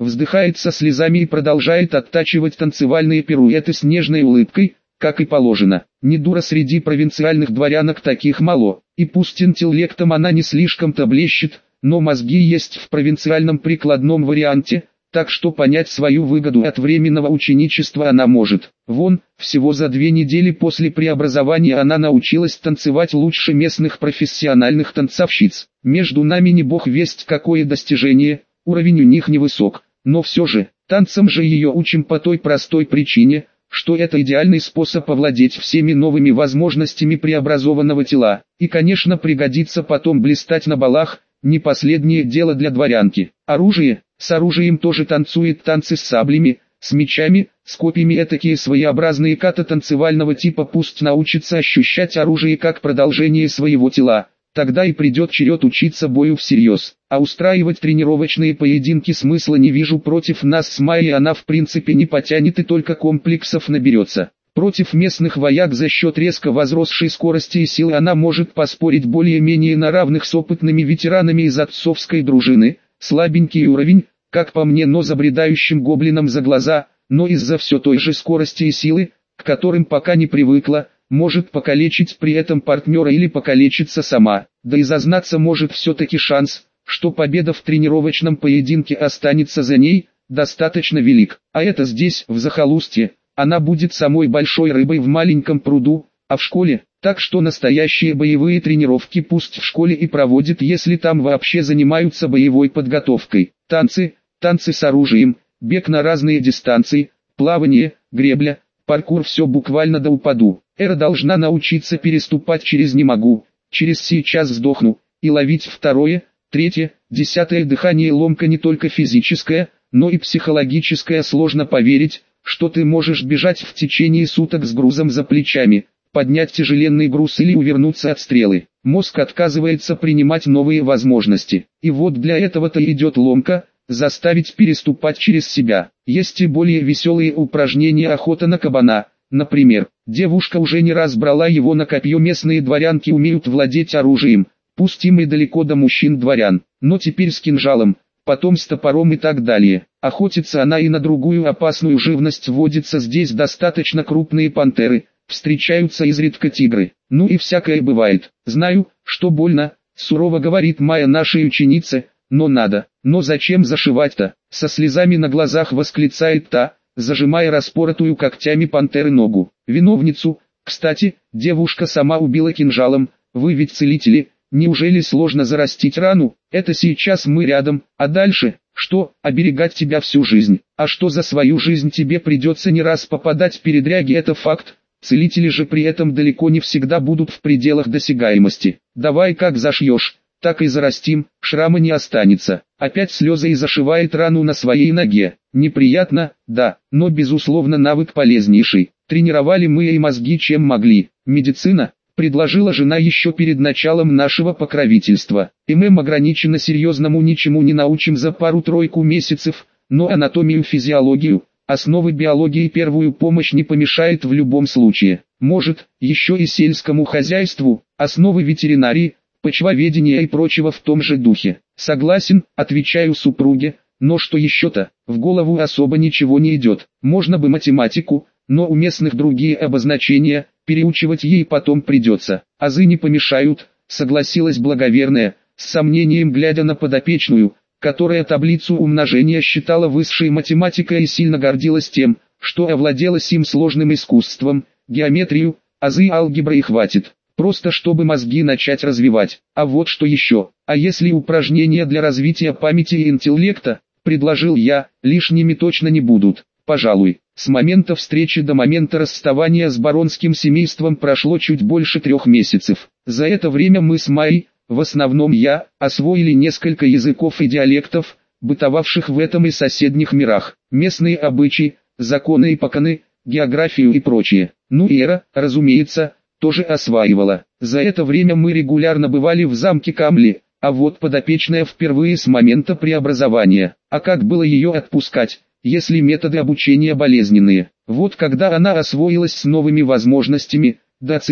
вздыхает со слезами и продолжает оттачивать танцевальные пируэты с нежной улыбкой, как и положено. Не дура, среди провинциальных дворянок таких мало, и пусть интеллектом она не слишком-то блещет, но мозги есть в провинциальном прикладном варианте, так что понять свою выгоду от временного ученичества она может. Вон, всего за 2 недели после преобразования она научилась танцевать лучше местных профессиональных танцовщиц. Между нами не бог весть какое достижение, уровень у них невысок, но все же, танцам же ее учим по той простой причине, что это идеальный способ овладеть всеми новыми возможностями преобразованного тела, и конечно пригодится потом блистать на балах, не последнее дело для дворянки. Оружие, с оружием тоже танцует танцы с саблями, с мечами, с копьями, этакие своеобразные ката танцевального типа, пусть научится ощущать оружие как продолжение своего тела, тогда и придет черед учиться бою всерьез. А устраивать тренировочные поединки смысла не вижу, против нас с Майей она в принципе не потянет и только комплексов наберется. Против местных вояк за счет резко возросшей скорости и силы она может поспорить более-менее на равных с опытными ветеранами из отцовской дружины. Слабенький уровень, как по мне, но забредающим гоблинам за глаза, но из-за все той же скорости и силы, к которым пока не привыкла, может покалечить при этом партнера или покалечиться сама. Да и зазнаться может все-таки шанс, что победа в тренировочном поединке останется за ней, достаточно велик. А это здесь, в захолустье, она будет самой большой рыбой в маленьком пруду, а в школе, так что настоящие боевые тренировки пусть в школе и проводит, если там вообще занимаются боевой подготовкой. Танцы с оружием, бег на разные дистанции, плавание, гребля, паркур, все буквально до упаду. Эра должна научиться переступать через «не могу», через «сейчас сдохну», и ловить второе, третье, 10-е дыхание. Ломка не только физическая, но и психологическая. Сложно поверить, что ты можешь бежать в течение суток с грузом за плечами, поднять тяжеленный груз или увернуться от стрелы. Мозг отказывается принимать новые возможности. И вот для этого-то идет ломка, заставить переступать через себя. Есть и более веселые упражнения: охота на кабана, например. Девушка уже не раз брала его на копье. Местные дворянки умеют владеть оружием, пусть им и далеко до мужчин-дворян, но теперь с кинжалом, потом с топором и так далее. Охотится она и на другую опасную живность. Водятся здесь достаточно крупные пантеры, встречаются изредка тигры. Ну и всякое бывает. Знаю, что больно, сурово говорит Майя нашей ученице, но надо. Но зачем зашивать-то? Со слезами на глазах восклицает та, зажимая распоротую когтями пантеры ногу. Виновницу, кстати, девушка сама убила кинжалом. Вы ведь целители, неужели сложно зарастить рану? Это сейчас мы рядом, а дальше, что, оберегать тебя всю жизнь? А что за свою жизнь тебе придется не раз попадать в передряги, это факт. Целители же при этом далеко не всегда будут в пределах досягаемости. Давай как зашьешь, так и зарастим, шрама не останется. Опять слезы и зашивает рану на своей ноге. Неприятно, да, но безусловно навык полезнейший. Тренировали мы и мозги чем могли. Медицина, предложила жена еще перед началом нашего покровительства. ММ ограничено, серьезному ничему не научим за пару-тройку месяцев, но анатомию, физиологию, основы биологии, первую помощь не помешает в любом случае. Может, еще и сельскому хозяйству, основы ветеринарии, почвоведения и прочего в том же духе. Согласен, отвечаю супруге, но что еще-то, в голову особо ничего не идет. Можно бы математику, но у местных другие обозначения, переучивать ей потом придется. Азы не помешают, согласилась благоверная, с сомнением глядя на подопечную, которая таблицу умножения считала высшей математикой и сильно гордилась тем, что овладела сим сложным искусством. Геометрию, азы алгебры и хватит, просто чтобы мозги начать развивать. А вот что еще, а если упражнения для развития памяти и интеллекта, предложил я, лишними точно не будут. Пожалуй, с момента встречи до момента расставания с баронским семейством прошло чуть больше 3 месяцев. За это время мы с Майей, в основном я, освоили несколько языков и диалектов, бытовавших в этом и соседних мирах, местные обычаи, законы и поконы, географию и прочее. Ну и Эра, разумеется, тоже осваивала. За это время мы регулярно бывали в замке Камли, а вот подопечная впервые с момента преобразования. А как было ее отпускать, если методы обучения болезненные? Вот когда она освоилась с новыми возможностями, да оценила,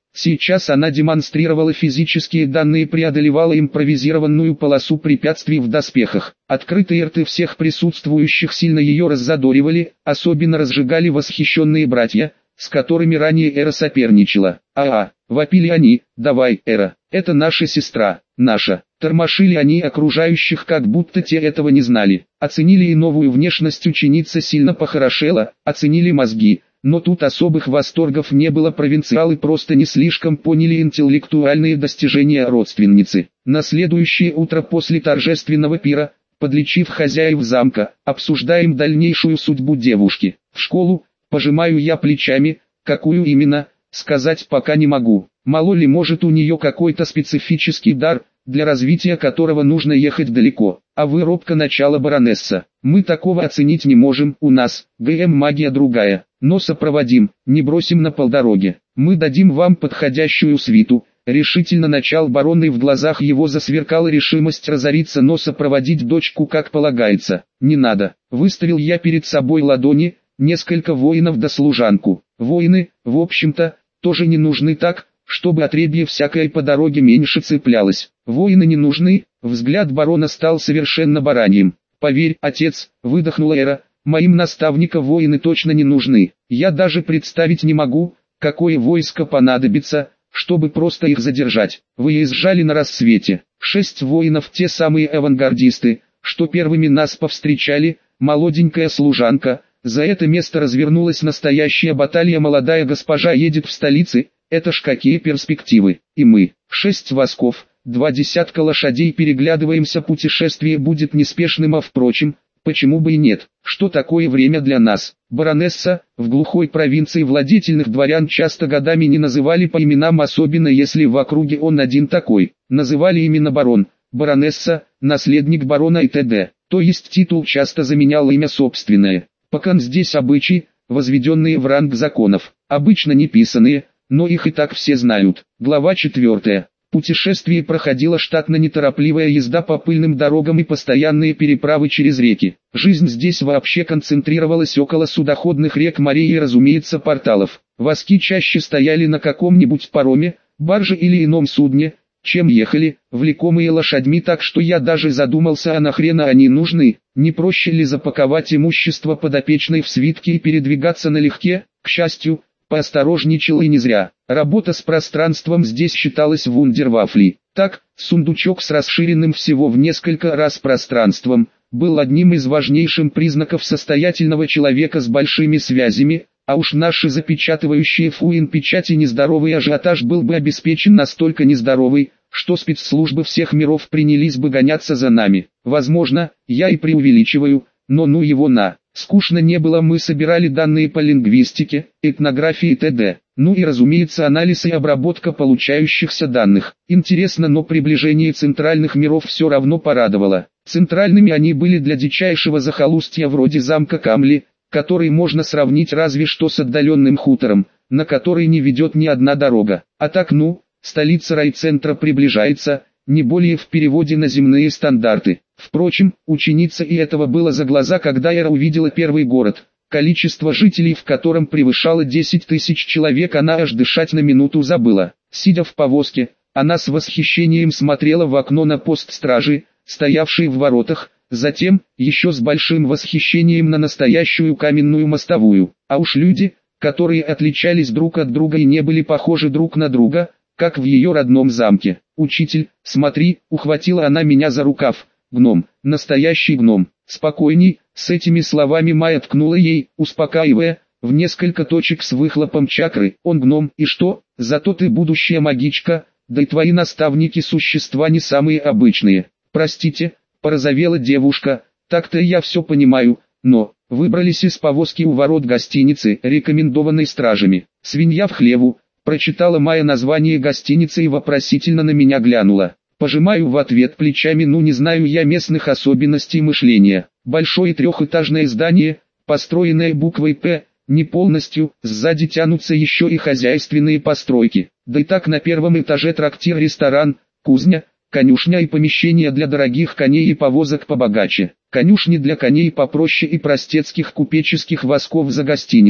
Сейчас она демонстрировала физические данные и преодолевала импровизированную полосу препятствий в доспехах. Открытые рты всех присутствующих сильно ее раззадоривали, особенно разжигали восхищенные братья, с которыми ранее Эра соперничала. Вопили они, давай, Эра, это наша сестра, наша. Тормошили они окружающих, как будто те этого не знали. Оценили и новую внешность ученица сильно похорошела, оценили мозги. Но тут особых восторгов не было, провинциалы просто не слишком поняли интеллектуальные достижения родственницы. На следующее утро после торжественного пира, подлечив хозяев замка, обсуждаем дальнейшую судьбу девушки. В школу, пожимаю я плечами, какую именно, сказать пока не могу. Мало ли, может, у нее какой-то специфический дар, для развития которого нужно ехать далеко. А вы робко начала баронесса. Мы такого оценить не можем, у нас, магия другая. Но сопроводим, не бросим на полдороге. Мы дадим вам подходящую свиту. Решительно начал барон, и в глазах его засверкала решимость разориться, но сопроводить дочку как полагается. Не надо. Выставил я перед собой ладони, несколько воинов да служанку. Воины, в общем-то, тоже не нужны, так, чтобы отребье всякое по дороге меньше цеплялось. Воины не нужны, взгляд барона стал совершенно бараньим. Поверь, отец, выдохнула Эра, моим наставникам воины точно не нужны. Я даже представить не могу, какое войско понадобится, чтобы просто их задержать. Выезжали на рассвете. 6 воинов, те самые авангардисты, что первыми нас повстречали, молоденькая служанка. За это место развернулась настоящая баталия. Молодая госпожа едет в столице, это ж какие перспективы. И мы, 6 восков, 2 десятка лошадей, переглядываемся. Путешествие будет неспешным, а впрочем, почему бы и нет? Что такое время для нас? Баронесса, в глухой провинции владетельных дворян часто годами не называли по именам, особенно если в округе он один такой. Называли именно барон, баронесса, наследник барона и т.д. То есть титул часто заменял имя собственное. Покан здесь обычаи, возведенные в ранг законов, обычно не писанные, но их и так все знают. Глава 4. Путешествие проходило штатно: неторопливая езда по пыльным дорогам и постоянные переправы через реки. Жизнь здесь вообще концентрировалась около судоходных рек, морей и, разумеется, порталов. Воски чаще стояли на каком-нибудь пароме, барже или ином судне, чем ехали, влекомые лошадьми, так что я даже задумался, а нахрена они нужны? Не проще ли запаковать имущество подопечной в свитки и передвигаться налегке? К счастью, поосторожничал и не зря. Работа с пространством здесь считалась вундервафлей. Так, сундучок с расширенным всего в несколько раз пространством был одним из важнейших признаков состоятельного человека с большими связями, а уж наши запечатывающие печати нездоровый ажиотаж был бы обеспечен настолько нездоровый, что спецслужбы всех миров принялись бы гоняться за нами. Возможно, я и преувеличиваю, но ну его на. Скучно не было, мы собирали данные по лингвистике, этнографии т.д. Ну и разумеется анализ и обработка получающихся данных. Интересно, но приближение центральных миров все равно порадовало. Центральными они были для дичайшего захолустья вроде замка Камли, который можно сравнить разве что с отдаленным хутором, на который не ведет ни одна дорога. А так, столица райцентра приближается, не более в переводе на земные стандарты. Впрочем, ученица и этого было за глаза, когда Эра увидела первый город, количество жителей в котором превышало 10 тысяч человек. Она аж дышать на минуту забыла. Сидя в повозке, она с восхищением смотрела в окно на пост стражи, стоявший в воротах, затем, еще с большим восхищением, на настоящую каменную мостовую. А уж люди, которые отличались друг от друга и не были похожи друг на друга, как в ее родном замке. «Учитель, смотри», — ухватила она меня за рукав. «Гном, настоящий гном». «Спокойней», — с этими словами Майя ткнула ей, успокаивая, в несколько точек с выхлопом чакры. «Он гном, и что? Зато ты будущая магичка, да и твои наставники существа не самые обычные». «Простите», — порозовела девушка, «так-то я все понимаю, но...» Выбрались из повозки у ворот гостиницы, рекомендованной стражами. «Свинья в хлеву», — прочитала Майя название гостиницы и вопросительно на меня глянула. Пожимаю в ответ плечами, не знаю я местных особенностей мышления. Большое трехэтажное здание, построенное буквой «П», не полностью, сзади тянутся еще и хозяйственные постройки. Да и так на первом этаже трактир, ресторан, кузня, конюшня и помещения для дорогих коней и повозок побогаче. Конюшни для коней попроще и простецких купеческих восков за гостиницей.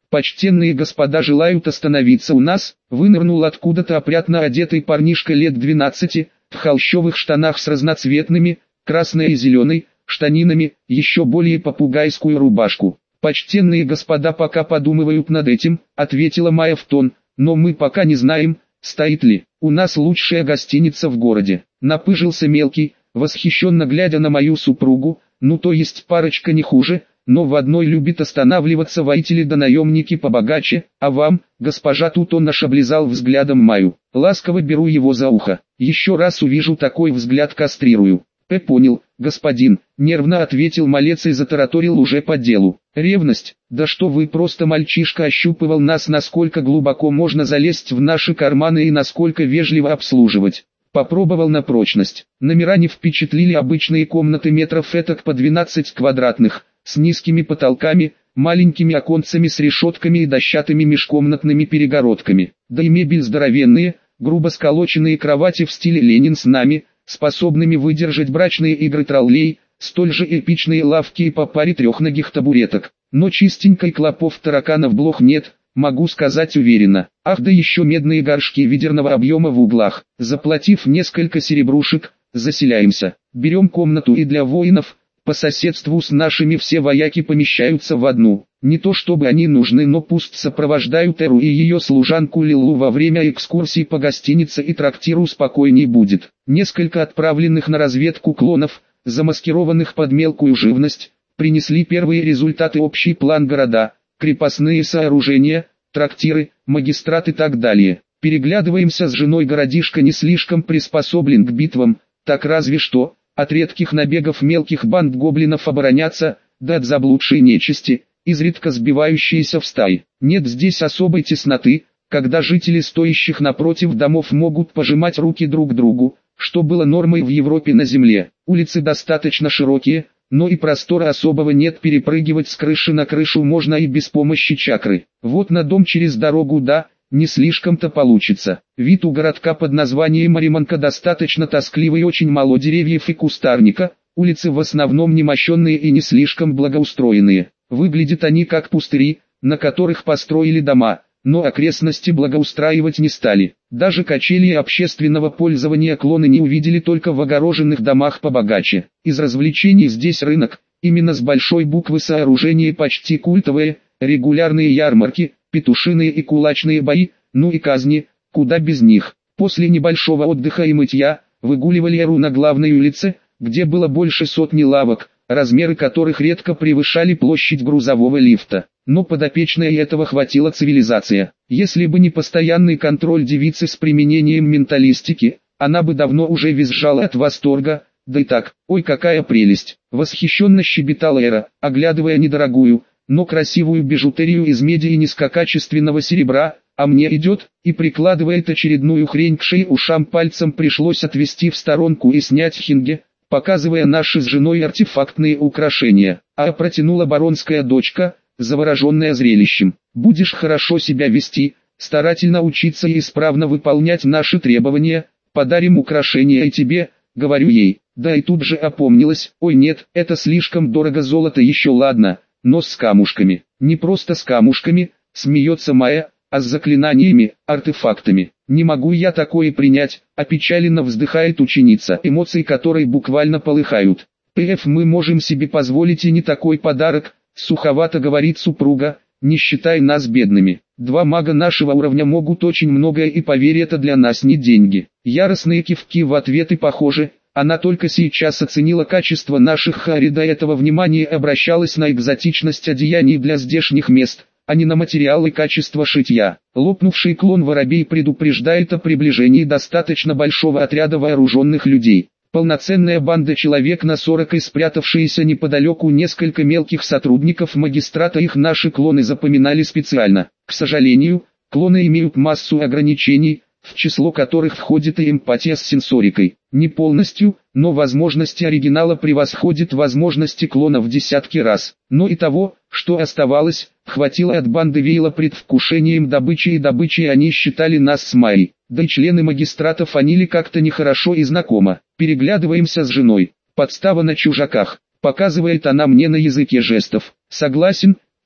Почтенные господа желают остановиться у нас, вынырнул откуда-то опрятно одетый парнишка лет 12, в холщовых штанах с разноцветными, красной и зеленой, штанинами, еще более попугайскую рубашку. «Почтенные господа пока подумывают над этим», — ответила Майя в тон, «но мы пока не знаем, стоит ли у нас лучшая гостиница в городе». Напыжился мелкий, восхищенно глядя на мою супругу, ну то есть парочка не хуже, но в одной любит останавливаться воители да наемники побогаче, а вам, госпожа, тут он аж облизал взглядом Майю. Ласково беру его за ухо, еще раз увижу такой взгляд кастрирую. Понял, господин, нервно ответил малец и затараторил уже по делу. Ревность, да что вы, просто мальчишка ощупывал нас, насколько глубоко можно залезть в наши карманы и насколько вежливо обслуживать. Попробовал на прочность. Номера не впечатлили, обычные комнаты метров этак по 12 квадратных, с низкими потолками, маленькими оконцами с решетками и дощатыми межкомнатными перегородками. Да и мебель здоровенные, грубо сколоченные кровати в стиле Ленин с нами, способными выдержать брачные игры троллей, столь же эпичные лавки и по паре трехногих табуреток. Но чистенькой клопов тараканов блох нет, могу сказать уверенно. Ах, да еще медные горшки ведерного объема в углах. Заплатив несколько серебрушек, заселяемся. Берем комнату и для воинов, по соседству с нашими все вояки помещаются в одну. Не то чтобы они нужны, но пусть сопровождают Эру и ее служанку Лилу во время экскурсий по гостинице и трактиру, спокойней будет. Несколько отправленных на разведку клонов, замаскированных под мелкую живность, принесли первые результаты: общий план города, крепостные сооружения, трактиры, магистрат и так далее. Переглядываемся с женой, городишко не слишком приспособлен к битвам, так разве что от редких набегов мелких банд гоблинов обороняться, да от заблудшей нечисти, изредка сбивающиеся в стаи. Нет здесь особой тесноты, когда жители стоящих напротив домов могут пожимать руки друг другу, что было нормой в Европе на земле. Улицы достаточно широкие, но и простора особого нет, перепрыгивать с крыши на крышу можно и без помощи чакры. Вот на дом через дорогу да, не слишком-то получится. Вид у городка под названием Ариманка достаточно тоскливый, очень мало деревьев и кустарника, улицы в основном немощенные и не слишком благоустроенные. Выглядят они как пустыри, на которых построили дома, но окрестности благоустраивать не стали. Даже качели общественного пользования клоны не увидели, только в огороженных домах побогаче. Из развлечений здесь рынок, именно с большой буквы, сооружения почти культовые, регулярные ярмарки, петушиные и кулачные бои, ну и казни, куда без них. После небольшого отдыха и мытья, выгуливали Эру на главной улице, где было больше сотни лавок, размеры которых редко превышали площадь грузового лифта. Но подопечной этого хватила цивилизация. Если бы не постоянный контроль девицы с применением менталистики, она бы давно уже визжала от восторга. Да и так, ой, какая прелесть! Восхищенно щебетала Эра, оглядывая недорогую, но красивую бижутерию из меди и низкокачественного серебра. А мне идет, и прикладывает очередную хрень к шее, ушам пальцем пришлось отвести в сторонку и снять хинге, показывая наши с женой артефактные украшения. А протянула баронская дочка, завороженная зрелищем. Будешь хорошо себя вести, старательно учиться и исправно выполнять наши требования, подарим украшения и тебе, говорю ей. Да и тут же опомнилась: ой нет, это слишком дорого, золото еще ладно, но с камушками. Не просто с камушками, смеется Майя, а с заклинаниями, артефактами. Не могу я такое принять, опечаленно вздыхает ученица, эмоции которой буквально полыхают. Мы можем себе позволить и не такой подарок, суховато говорит супруга, не считай нас бедными. Два мага нашего уровня могут очень многое, и поверь, это для нас не деньги. Яростные кивки в ответ, и похоже, она только сейчас оценила качество наших хари, до этого внимание обращалось на экзотичность одеяний для здешних мест, а не на материалы и качество шитья. Лопнувший клон воробей предупреждает о приближении достаточно большого отряда вооруженных людей. Полноценная банда человек на 40 и спрятавшиеся неподалеку несколько мелких сотрудников магистрата, их наши клоны запоминали специально. К сожалению, клоны имеют массу ограничений, в число которых входит и эмпатия с сенсорикой. Не полностью, но возможности оригинала превосходят возможности клона в десятки раз. Но и того, что оставалось, хватило. От банды веяло предвкушением добычи, и добычей они считали нас с Майей. Да и члены магистрата фанили как-то нехорошо и знакомо. Переглядываемся с женой. Подстава на чужаках. Показывает она мне на языке жестов. Согласен,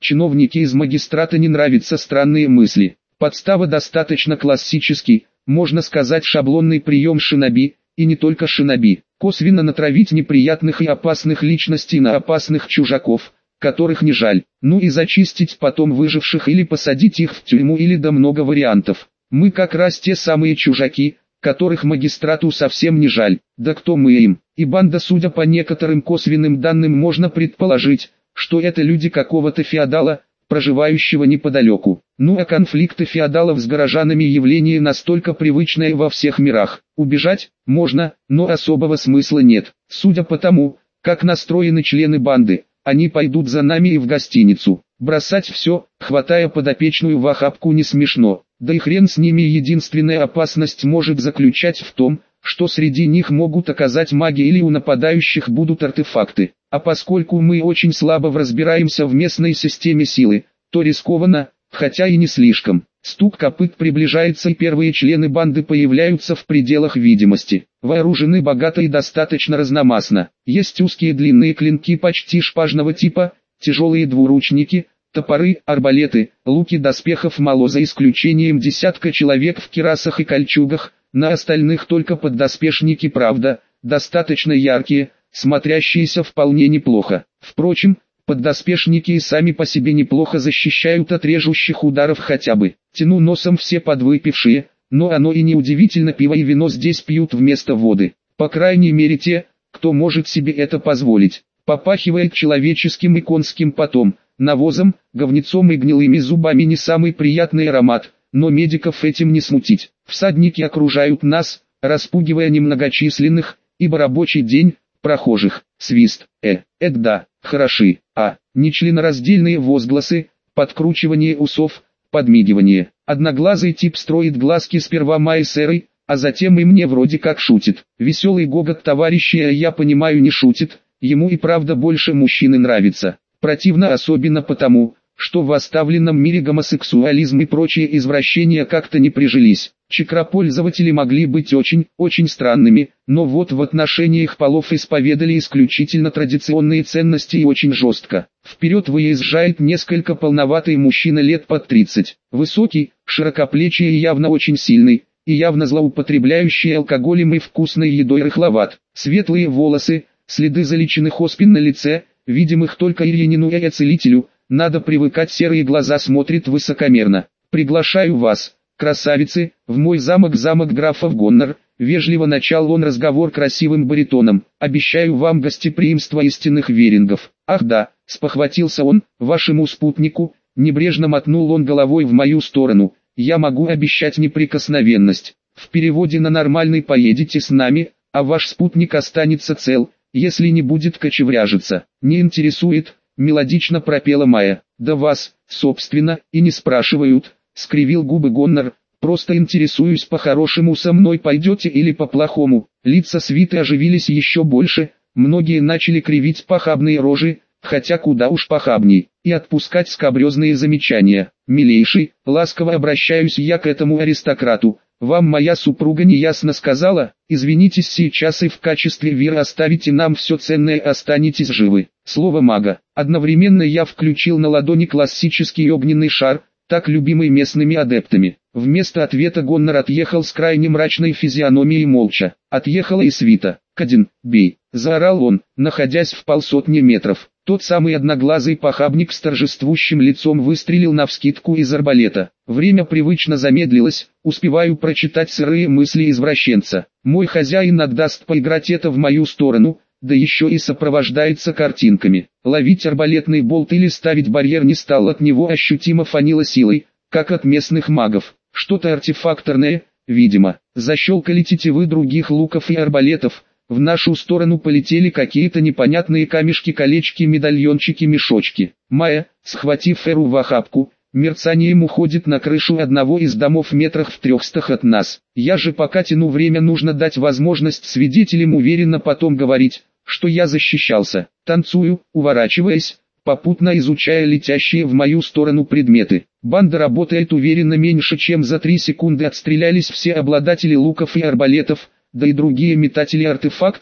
Чиновники из магистрата не нравятся странные мысли. Подстава достаточно классический, можно сказать шаблонный прием шиноби, и не только шиноби. Косвенно натравить неприятных и опасных личностей на опасных чужаков, которых не жаль. Ну и зачистить потом выживших или посадить их в тюрьму или да много вариантов. Мы как раз те самые чужаки, которых магистрату совсем не жаль. Да кто мы им? И банда, судя по некоторым косвенным данным, можно предположить, что это люди какого-то феодала, проживающего неподалеку. Ну а конфликты феодалов с горожанами явление настолько привычное во всех мирах. Убежать можно, но особого смысла нет. Судя по тому, как настроены члены банды, они пойдут за нами и в гостиницу. Бросать все, хватая подопечную в охапку, не смешно. Да и хрен с ними, единственная опасность может заключать в том, что среди них могут оказать маги или у нападающих будут артефакты. А поскольку мы очень слабо разбираемся в местной системе силы, то рискованно, хотя и не слишком. Стук копыт приближается и первые члены банды появляются в пределах видимости. Вооружены богато и достаточно разномастно. Есть узкие длинные клинки почти шпажного типа, тяжелые двуручники, топоры, арбалеты, луки, доспехов мало за исключением десятка человек в кирасах и кольчугах, на остальных только поддоспешники, правда, достаточно яркие, смотрящиеся вполне неплохо. Впрочем, поддоспешники и сами по себе неплохо защищают от режущих ударов хотя бы. Тяну носом, все подвыпившие, но оно и не удивительно, пиво и вино здесь пьют вместо воды. По крайней мере те, кто может себе это позволить. Попахивает человеческим и конским потом, навозом, говнецом и гнилыми зубами, не самый приятный аромат, но медиков этим не смутить. Всадники окружают нас, распугивая немногочисленных, ибо рабочий день, прохожих. Свист, да, хороши, нечленораздельные возгласы, подкручивание усов, подмигивание. Одноглазый тип строит глазки сперва Майсерой, а затем и мне вроде как шутит. Веселый гогот товарища, я понимаю, не шутит, ему и правда больше мужчины нравится. Противно особенно потому, что в оставленном мире гомосексуализм и прочие извращения как-то не прижились. Чакропользователи могли быть очень странными, но вот в отношениях полов исповедали исключительно традиционные ценности и очень жестко. Вперед выезжает несколько полноватый мужчина лет под 30, высокий, широкоплечий и явно очень сильный, и явно злоупотребляющий алкоголем и вкусной едой рыхловат. Светлые волосы, следы залеченных оспин на лице, видимых только Ильинину и целителю, надо привыкать, серые глаза смотрит высокомерно. «Приглашаю вас, красавицы, в мой замок графов Гоннор», вежливо начал он разговор красивым баритоном. «Обещаю вам гостеприимство истинных верингов». «Ах да», спохватился он, «вашему спутнику», небрежно мотнул он головой в мою сторону, «я могу обещать неприкосновенность. В переводе на нормальный: поедете с нами, а ваш спутник останется цел, если не будет кочевряжиться». «Не интересует», мелодично пропела Майя. «Да вас, собственно, и не спрашивают», скривил губы Гоннор, «просто интересуюсь, по-хорошему со мной пойдете или по-плохому». Лица свиты оживились еще больше, многие начали кривить похабные рожи, хотя куда уж похабней, и отпускать скабрезные замечания. «Милейший, ласково обращаюсь я к этому аристократу, вам моя супруга неясно сказала, извинитесь сейчас и в качестве вира оставите нам все ценное, останетесь живы». Слово мага. Одновременно я включил на ладони классический огненный шар, так любимый местными адептами. Вместо ответа Гоннор отъехал с крайне мрачной физиономией молча. Отъехала и свита. «Кадин, бей!» — заорал он, находясь в полсотни метров. Тот самый одноглазый похабник с торжествующим лицом выстрелил навскидку из арбалета. Время привычно замедлилось, успеваю прочитать сырые мысли извращенца. Мой хозяин отдаст поиграть это в мою сторону, да еще и сопровождается картинками. Ловить арбалетный болт или ставить барьер не стал, от него ощутимо фанило силой, как от местных магов. Что-то артефакторное, видимо. Защелкали тетивы других луков и арбалетов, в нашу сторону полетели какие-то непонятные камешки, колечки, медальончики, мешочки. Майя, схватив Эру в охапку, мерцанием уходит на крышу одного из домов метрах в 300 от нас. Я же пока тяну время, нужно дать возможность свидетелям уверенно потом говорить, что я защищался. Танцую, уворачиваясь, попутно изучая летящие в мою сторону предметы. Банда работает уверенно, меньше чем за 3 секунды отстрелялись все обладатели луков и арбалетов, да и другие метатели артефактов.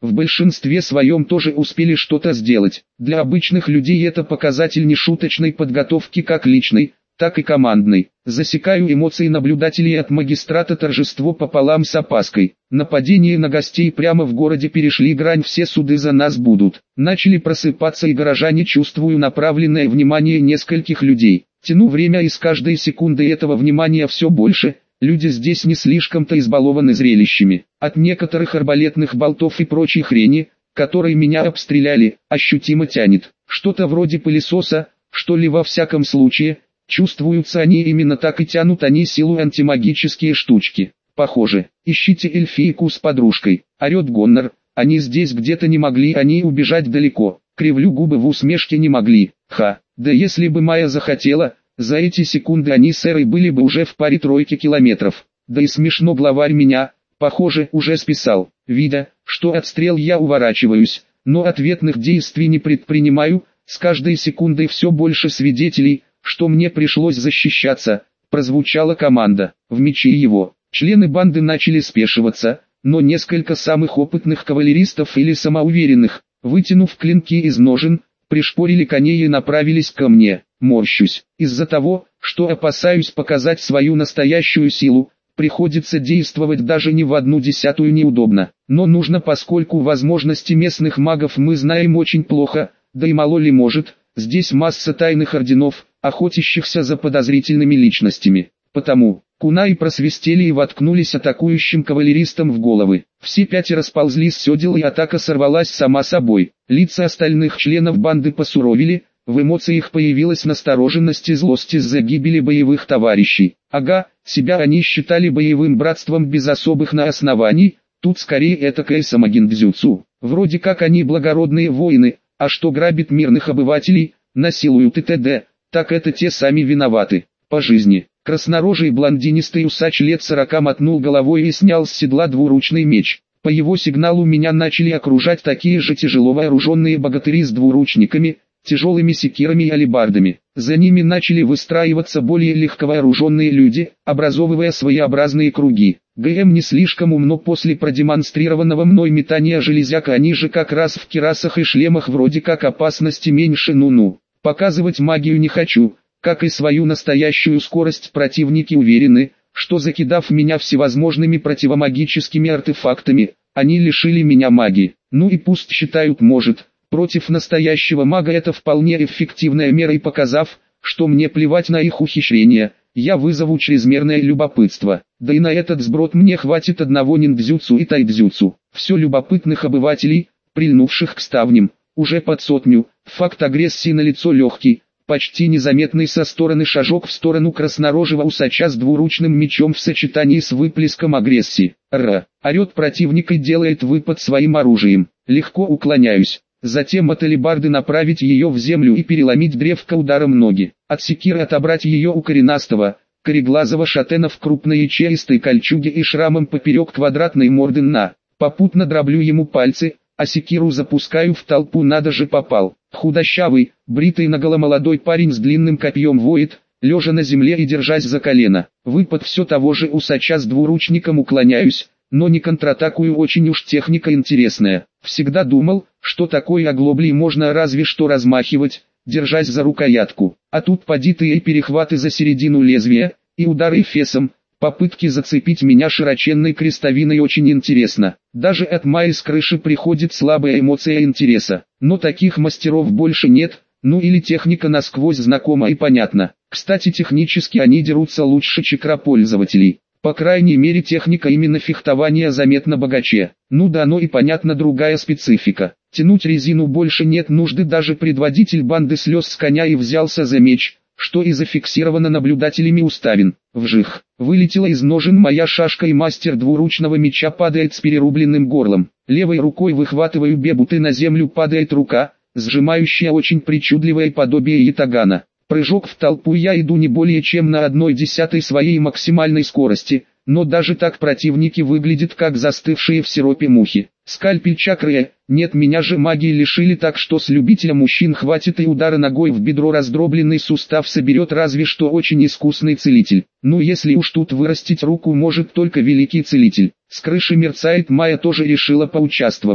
в большинстве своем тоже успели что-то сделать. Для обычных людей это показатель нешуточной подготовки как личной, так и командной. Засекаю эмоции наблюдателей от магистрата, торжество пополам с опаской. Нападение на гостей прямо в городе перешли грань, все суды за нас будут. Начали просыпаться и горожане, чувствую направленное внимание нескольких людей. Тяну время, и с каждой секунды этого внимания все больше. Люди здесь не слишком-то избалованы зрелищами. От некоторых арбалетных болтов и прочей хрени, которой меня обстреляли, ощутимо тянет. Что-то вроде пылесоса, что ли, во всяком случае. Чувствуются они именно так, и тянут они силу антимагические штучки. Похоже, ищите эльфийку с подружкой, орет Гоннор. Они здесь где-то, не могли они убежать далеко. Кривлю губы в усмешке, не могли. Ха, да если бы Майя захотела, за эти секунды они с Эрой были бы уже в паре-тройке километров. Да и смешно, главарь меня, похоже, уже списал. Видя, что отстрел, я уворачиваюсь, но ответных действий не предпринимаю. С каждой секундой все больше свидетелей, что мне пришлось защищаться. Прозвучала команда: в мечи его. Члены банды начали спешиваться, но несколько самых опытных кавалеристов или самоуверенных, вытянув клинки из ножен, пришпорили коней и направились ко мне. Морщусь. Из-за того, что опасаюсь показать свою настоящую силу, приходится действовать даже не в 1/10 неудобно. Но нужно, поскольку возможности местных магов мы знаем очень плохо, да и мало ли может, здесь масса тайных орденов, охотящихся за подозрительными личностями. Потому кунаи просвистели и воткнулись атакующим кавалеристам в головы. Все 5 расползлись с седел, и атака сорвалась сама собой. Лица остальных членов банды посуровили, в эмоциях появилась настороженность и злость из-за гибели боевых товарищей. Ага, себя они считали боевым братством без особых оснований, тут скорее этакое самогиндзюцу. Вроде как они благородные воины, а что грабит мирных обывателей, насилуют и т.д., так это те сами виноваты. По жизни. Краснорожий блондинистый усач лет 40 мотнул головой и снял с седла двуручный меч. По его сигналу меня начали окружать такие же тяжело вооруженные богатыри с двуручниками, тяжелыми секирами и алебардами. За ними начали выстраиваться более легковооруженные люди, образовывая своеобразные круги. ГМ не слишком умно после продемонстрированного мной метания железяк, они же как раз в кирасах и шлемах, вроде как опасности меньше. Ну-ну. Показывать магию не хочу, как и свою настоящую скорость. Противники уверены, что закидав меня всевозможными противомагическими артефактами, они лишили меня магии. Ну и пусть считают, может, против настоящего мага это вполне эффективная мера, и показав, что мне плевать на их ухищрения, я вызову чрезмерное любопытство. Да и на этот сброд мне хватит одного ниндзюцу и тайдзюцу. Все любопытных обывателей, прильнувших к ставням, уже под 100. Факт агрессии налицо, легкий, почти незаметный со стороны шажок в сторону краснорожего усача с двуручным мечом в сочетании с выплеском агрессии. Орет противник и делает выпад своим оружием. Легко уклоняюсь. Затем от алебарды направить ее в землю и переломить древко ударом ноги. От секиры отобрать ее у коренастого, кореглазого шатена в крупной ячеистой кольчуге и шрамом поперек квадратной морды на. Попутно дроблю ему пальцы, а секиру запускаю в толпу. Надо же, попал. Худощавый, бритый наголо молодой парень с длинным копьем воет, лежа на земле и держась за колено. Выпад все того же усача с двуручником, уклоняюсь, но не контратакую, очень уж техника интересная. Всегда думал, что такой оглоблей можно разве что размахивать, держась за рукоятку. А тут поди ты и перехваты за середину лезвия, и удары фесом. Попытки зацепить меня широченной крестовиной очень интересно. Даже от Майи с крыши приходит слабая эмоция интереса. Но таких мастеров больше нет, ну или техника насквозь знакома и понятна. Кстати, технически они дерутся лучше чакра-пользователей. По крайней мере, техника именно фехтования заметно богаче. Ну да, но и понятно, другая специфика. Тянуть резину больше нет нужды, даже предводитель банды слез с коня и взялся за меч, что и зафиксировано наблюдателями уставен. Вжих. Вылетела из ножен моя шашка, и мастер двуручного меча падает с перерубленным горлом. Левой рукой выхватываю бебут, и на землю падает рука, сжимающая очень причудливое подобие ятагана. Прыжок в толпу, я иду не более чем на 1/10 своей максимальной скорости, но даже так противники выглядят как застывшие в сиропе мухи. Скальпель чакры, нет, меня же магии лишили, так что с любителя мужчин хватит и удара ногой в бедро. Раздробленный сустав соберет разве что очень искусный целитель. Ну если уж тут вырастить руку может только великий целитель. С крыши мерцает Майя, тоже решила поучаствовать.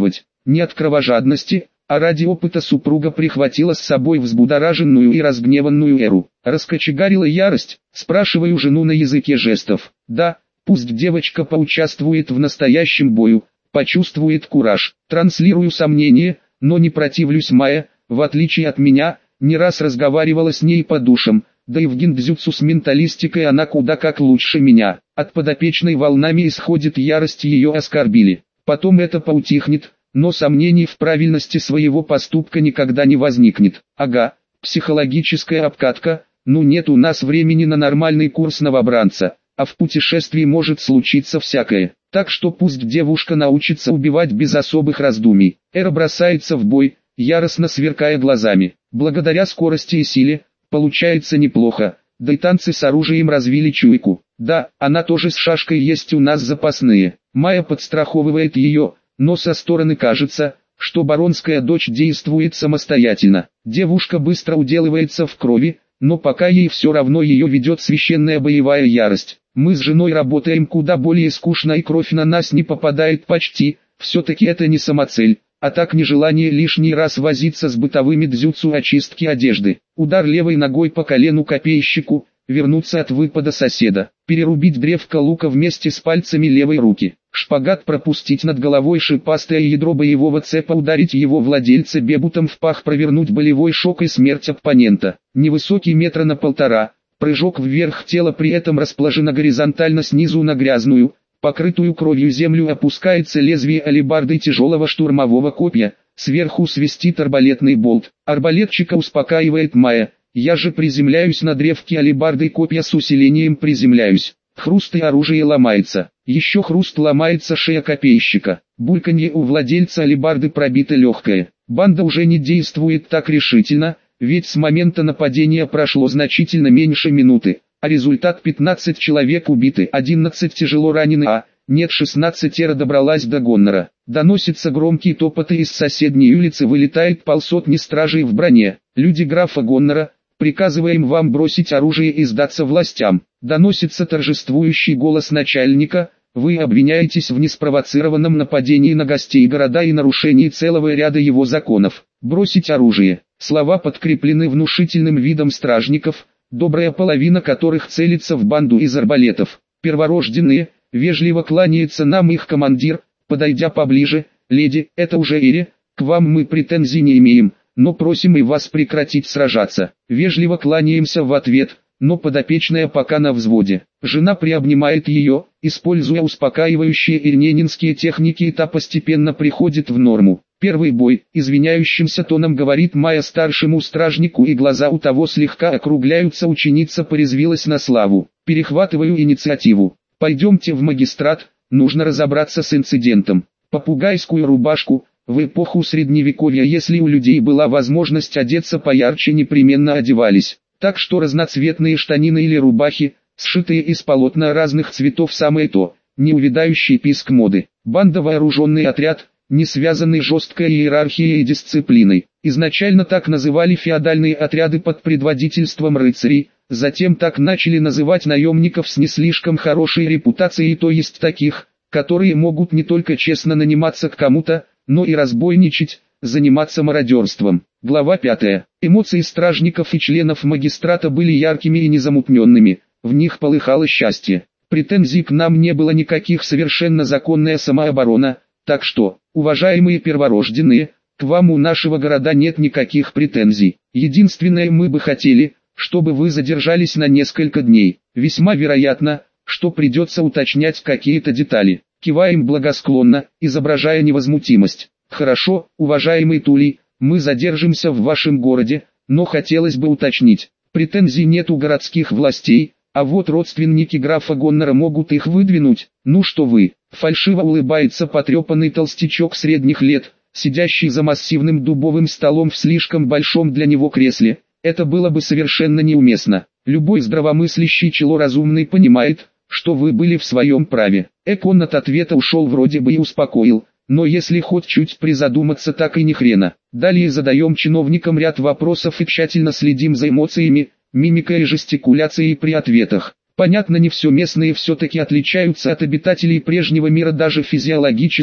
не от кровожадности, а ради опыта супруга прихватила с собой взбудораженную и разгневанную Эру. Раскочегарила ярость, спрашиваю жену на языке жестов. Да, пусть девочка поучаствует в настоящем бою, почувствует кураж. Транслирую сомнение, но не противлюсь Майя, в отличие от меня, не раз разговаривала с ней по душам, да и в гиндзюцу с менталистикой она куда как лучше меня. От подопечной волнами исходит ярость, ее оскорбили. Потом это поутихнет, но сомнений в правильности своего поступка никогда не возникнет. Ага, психологическая обкатка, ну нет у нас времени на нормальный курс новобранца, а в путешествии может случиться всякое. Так что пусть девушка научится убивать без особых раздумий. Эра бросается в бой, яростно сверкая глазами. Благодаря скорости и силе, получается неплохо, да и танцы с оружием развили чуйку. Да, она тоже с шашкой, есть у нас запасные. Майя подстраховывает ее, но со стороны кажется, что баронская дочь действует самостоятельно. Девушка быстро уделывается в крови, но пока ей все равно, ее ведет священная боевая ярость. Мы с женой работаем куда более скучно и кровь на нас не попадает почти, все-таки это не самоцель, а так нежелание лишний раз возиться с бытовыми дзюцу очистки одежды. Удар левой ногой по колену копейщику, вернуться от выпада соседа, перерубить древко лука вместе с пальцами левой руки. Шпагат пропустить над головой шипастое ядро боевого цепа, ударить его владельца бебутом в пах, провернуть болевой шок и смерть оппонента. Невысокий 1,5 метра, прыжок вверх, тело при этом расположено горизонтально снизу на грязную, покрытую кровью землю, опускается лезвие алебарды тяжелого штурмового копья, сверху свистит арбалетный болт. Арбалетчика успокаивает Майя, я же приземляюсь на древке алебарды копья, с усилением приземляюсь. Хруст, и оружие ломается. Еще хруст, ломается шея копейщика. Бульканье, у владельца алебарды пробито легкое. Банда уже не действует так решительно, ведь с момента нападения прошло значительно меньше минуты, а результат: 15 человек убиты, 11 тяжело ранены, а нет 16. Эра добралась до Гоннора. Доносится громкий топот, и из соседней улицы вылетает полсотни стражей в броне. Люди графа Гоннора, приказываем вам бросить оружие и сдаться властям. Доносится торжествующий голос начальника, вы обвиняетесь в неспровоцированном нападении на гостей города и нарушении целого ряда его законов. Бросить оружие. Слова подкреплены внушительным видом стражников, добрая половина которых целится в банду из арбалетов. Перворожденные, вежливо кланяется нам их командир, подойдя поближе: леди, это уже Эри, к вам мы претензий не имеем, но просим и вас прекратить сражаться. Вежливо кланяемся в ответ, но подопечная пока на взводе. Жена приобнимает ее, используя успокаивающие ирненинские техники, и та постепенно приходит в норму. Первый бой, извиняющимся тоном говорит Майя старшему стражнику, и глаза у того слегка округляются. Ученица порезвилась на славу. Перехватываю инициативу. Пойдемте в магистрат, нужно разобраться с инцидентом. Попугайскую рубашку. В эпоху средневековья, если у людей была возможность одеться поярче, непременно одевались. Так что разноцветные штанины или рубахи, сшитые из полотна разных цветов, самое то, неувядающий писк моды. Банда — вооруженный отряд, не связанный жесткой иерархией и дисциплиной. Изначально так называли феодальные отряды под предводительством рыцарей, затем так начали называть наемников с не слишком хорошей репутацией, то есть таких, которые могут не только честно наниматься к кому-то, но и разбойничать, заниматься мародерством. Глава 5. Эмоции стражников и членов магистрата были яркими и незамутненными, в них полыхало счастье. Претензий к нам не было никаких, совершенно законная самооборона, так что, уважаемые перворожденные, к вам у нашего города нет никаких претензий. Единственное, мы бы хотели, чтобы вы задержались на несколько дней. Весьма вероятно, что придется уточнять какие-то детали. Киваем благосклонно, изображая невозмутимость. Хорошо, уважаемый Тулей, мы задержимся в вашем городе, но хотелось бы уточнить, претензий нет у городских властей, а вот родственники графа Гоннора могут их выдвинуть. Ну что вы, фальшиво улыбается потрепанный толстячок средних лет, сидящий за массивным дубовым столом в слишком большом для него кресле. Это было бы совершенно неуместно. Любой здравомыслящий челоразумный понимает, что вы были в своем праве. Он от ответа ушел вроде бы и успокоил, но если хоть чуть призадуматься, так и ни хрена. Далее задаем чиновникам ряд вопросов и тщательно следим за эмоциями, мимикой и жестикуляцией при ответах. Понятно, не все местные все-таки отличаются от обитателей прежнего мира даже физиологически,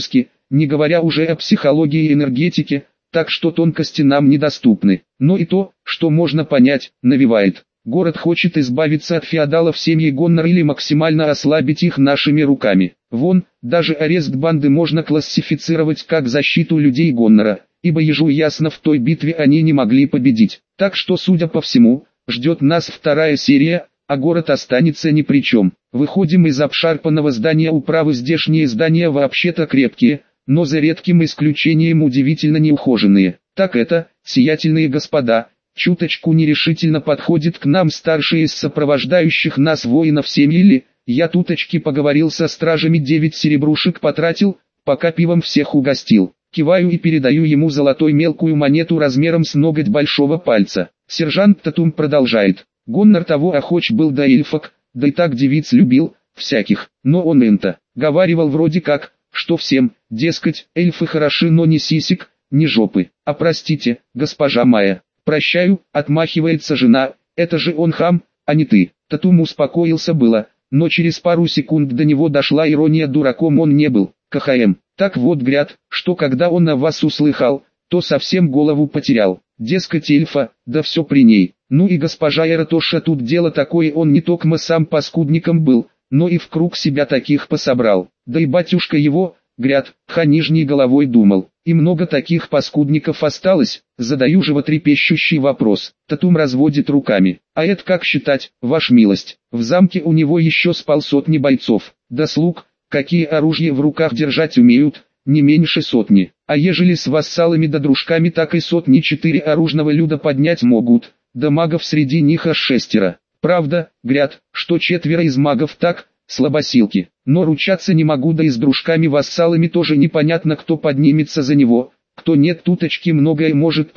не говоря уже о психологии и энергетике, так что тонкости нам недоступны. Но и то, что можно понять, навевает. Город хочет избавиться от феодалов семьи Гоннор или максимально ослабить их нашими руками. Вон, даже арест банды можно классифицировать как защиту людей Гоннора, ибо ежу ясно, в той битве они не могли победить. Так что, судя по всему, ждет нас вторая серия, а город останется ни при чем. Выходим из обшарпанного здания управы. Здешние здания вообще-то крепкие, но за редким исключением удивительно неухоженные. Так это, сиятельные господа, чуточку нерешительно подходит к нам старший из сопровождающих нас воинов семьи Ли. Я туточки поговорил со стражами, 9 серебрушек потратил, пока пивом всех угостил. Киваю и передаю ему золотой мелкую монету размером с ноготь большого пальца. Сержант Татум продолжает. Гоннор того охоч был до эльфок, да и так девиц любил, всяких. Но он говаривал вроде как, что всем, дескать, эльфы хороши, но ни сисек, ни жопы. А простите, госпожа Майя. Прощаю, отмахивается жена, это же он хам, а не ты. Татум успокоился было, но через пару секунд до него дошла ирония, дураком он не был. КХМ. Так вот гряд, что когда он о вас услыхал, то совсем голову потерял. Дескать эльфа, да все при ней. Ну и госпожа Эратоша, тут дело такое, он не токмо сам паскудником был, но и в круг себя таких пособрал. Да и батюшка его, гряд, нижней головой думал. И много таких паскудников осталось. Задаю животрепещущий вопрос. Татум разводит руками. А это как считать, ваш милость? В замке у него еще с полсотни бойцов. Да слуг, какие оружия в руках держать умеют, не меньше сотни. А ежели с вассалами да дружками, так и сотни 4 оружного люда поднять могут. Да магов среди них аж 6. Правда, гряд, что 4 из магов так, слабосилки. Но ручаться не могу, да и с дружками-вассалами тоже непонятно, кто поднимется за него, кто нет. Туточки многое может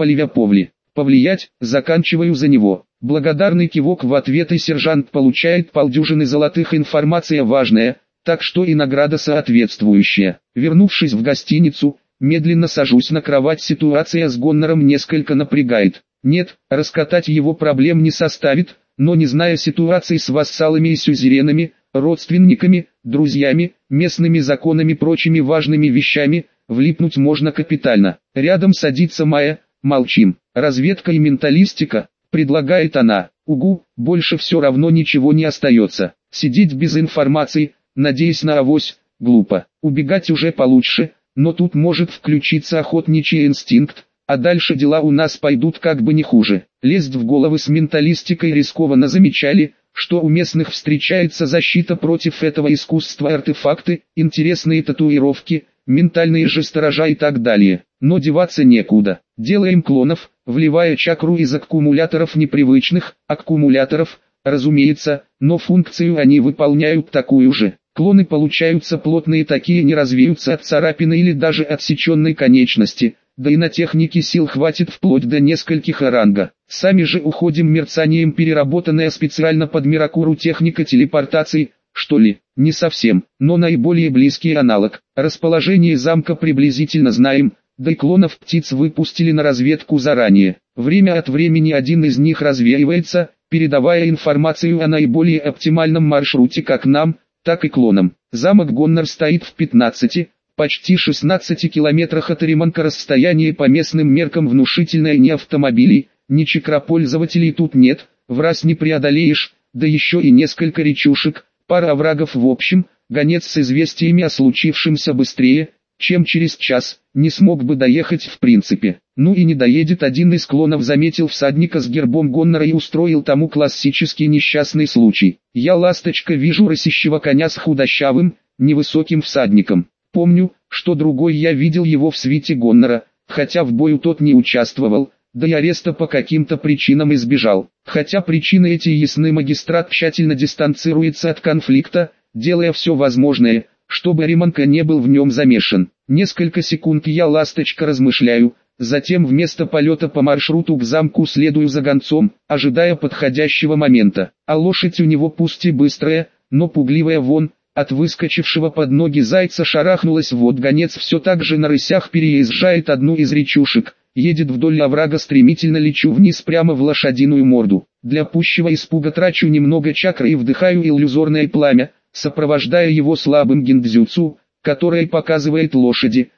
повлиять, заканчиваю за него. Благодарный кивок в ответ, и сержант получает полдюжины золотых. Информация важная, так что и награда соответствующая. Вернувшись в гостиницу, медленно сажусь на кровать. Ситуация с Гоннором несколько напрягает. Нет, раскатать его проблем не составит, но не зная ситуации с вассалами и сюзеренами, родственниками, друзьями, местными законами, прочими важными вещами, влипнуть можно капитально. Рядом садится Майя, молчим. Разведка и менталистика, предлагает она. Угу, больше все равно ничего не остается. Сидеть без информации, надеясь на авось, глупо. Убегать уже получше, но тут может включиться охотничий инстинкт, а дальше дела у нас пойдут как бы не хуже. Лезть в головы с менталистикой рискованно. Замечали, что у местных встречается защита против этого искусства, артефакты, интересные татуировки, ментальные же сторожа и так далее. Но деваться некуда. Делаем клонов, вливая чакру из аккумуляторов, непривычных аккумуляторов, разумеется, но функцию они выполняют такую же. Клоны получаются плотные, такие не развеются от царапины или даже отсеченной конечности, да и на технике сил хватит вплоть до нескольких оранга. Сами же уходим мерцанием, переработанная специально под Миракуру техника телепортации, что ли? Не совсем, но наиболее близкий аналог. Расположение замка приблизительно знаем, да и клонов птиц выпустили на разведку заранее. Время от времени один из них развеивается, передавая информацию о наиболее оптимальном маршруте как нам, так и клонам. Замок Гоннор стоит в 15, почти 16 километрах от Риманка. Расстояние по местным меркам внушительное, ни автомобилей, ни чакропользователей тут нет, враз не преодолеешь, да еще и несколько речушек, пара оврагов. В общем, гонец с известиями о случившемся быстрее, чем через час, не смог бы доехать в принципе. Ну и не доедет. Один из клонов заметил всадника с гербом Гоннора и устроил тому классический несчастный случай. Я, ласточка, вижу рысящего коня с худощавым, невысоким всадником. Помню, что другой я видел его в свите Гоннора, хотя в бою тот не участвовал, да и ареста по каким-то причинам избежал. Хотя причины эти ясны, магистрат тщательно дистанцируется от конфликта, делая все возможное, чтобы Риманка не был в нем замешан. Несколько секунд я, ласточка, размышляю, затем вместо полета по маршруту к замку следую за гонцом, ожидая подходящего момента. А лошадь у него пусть и быстрая, но пугливая. Вон, от выскочившего под ноги зайца шарахнулась. Вот гонец все так же на рысях переезжает одну из речушек, едет вдоль оврага. Стремительно лечу вниз прямо в лошадиную морду. Для пущего испуга трачу немного чакры и вдыхаю иллюзорное пламя, сопровождая его слабым гиндзюцу, которое показывает лошади,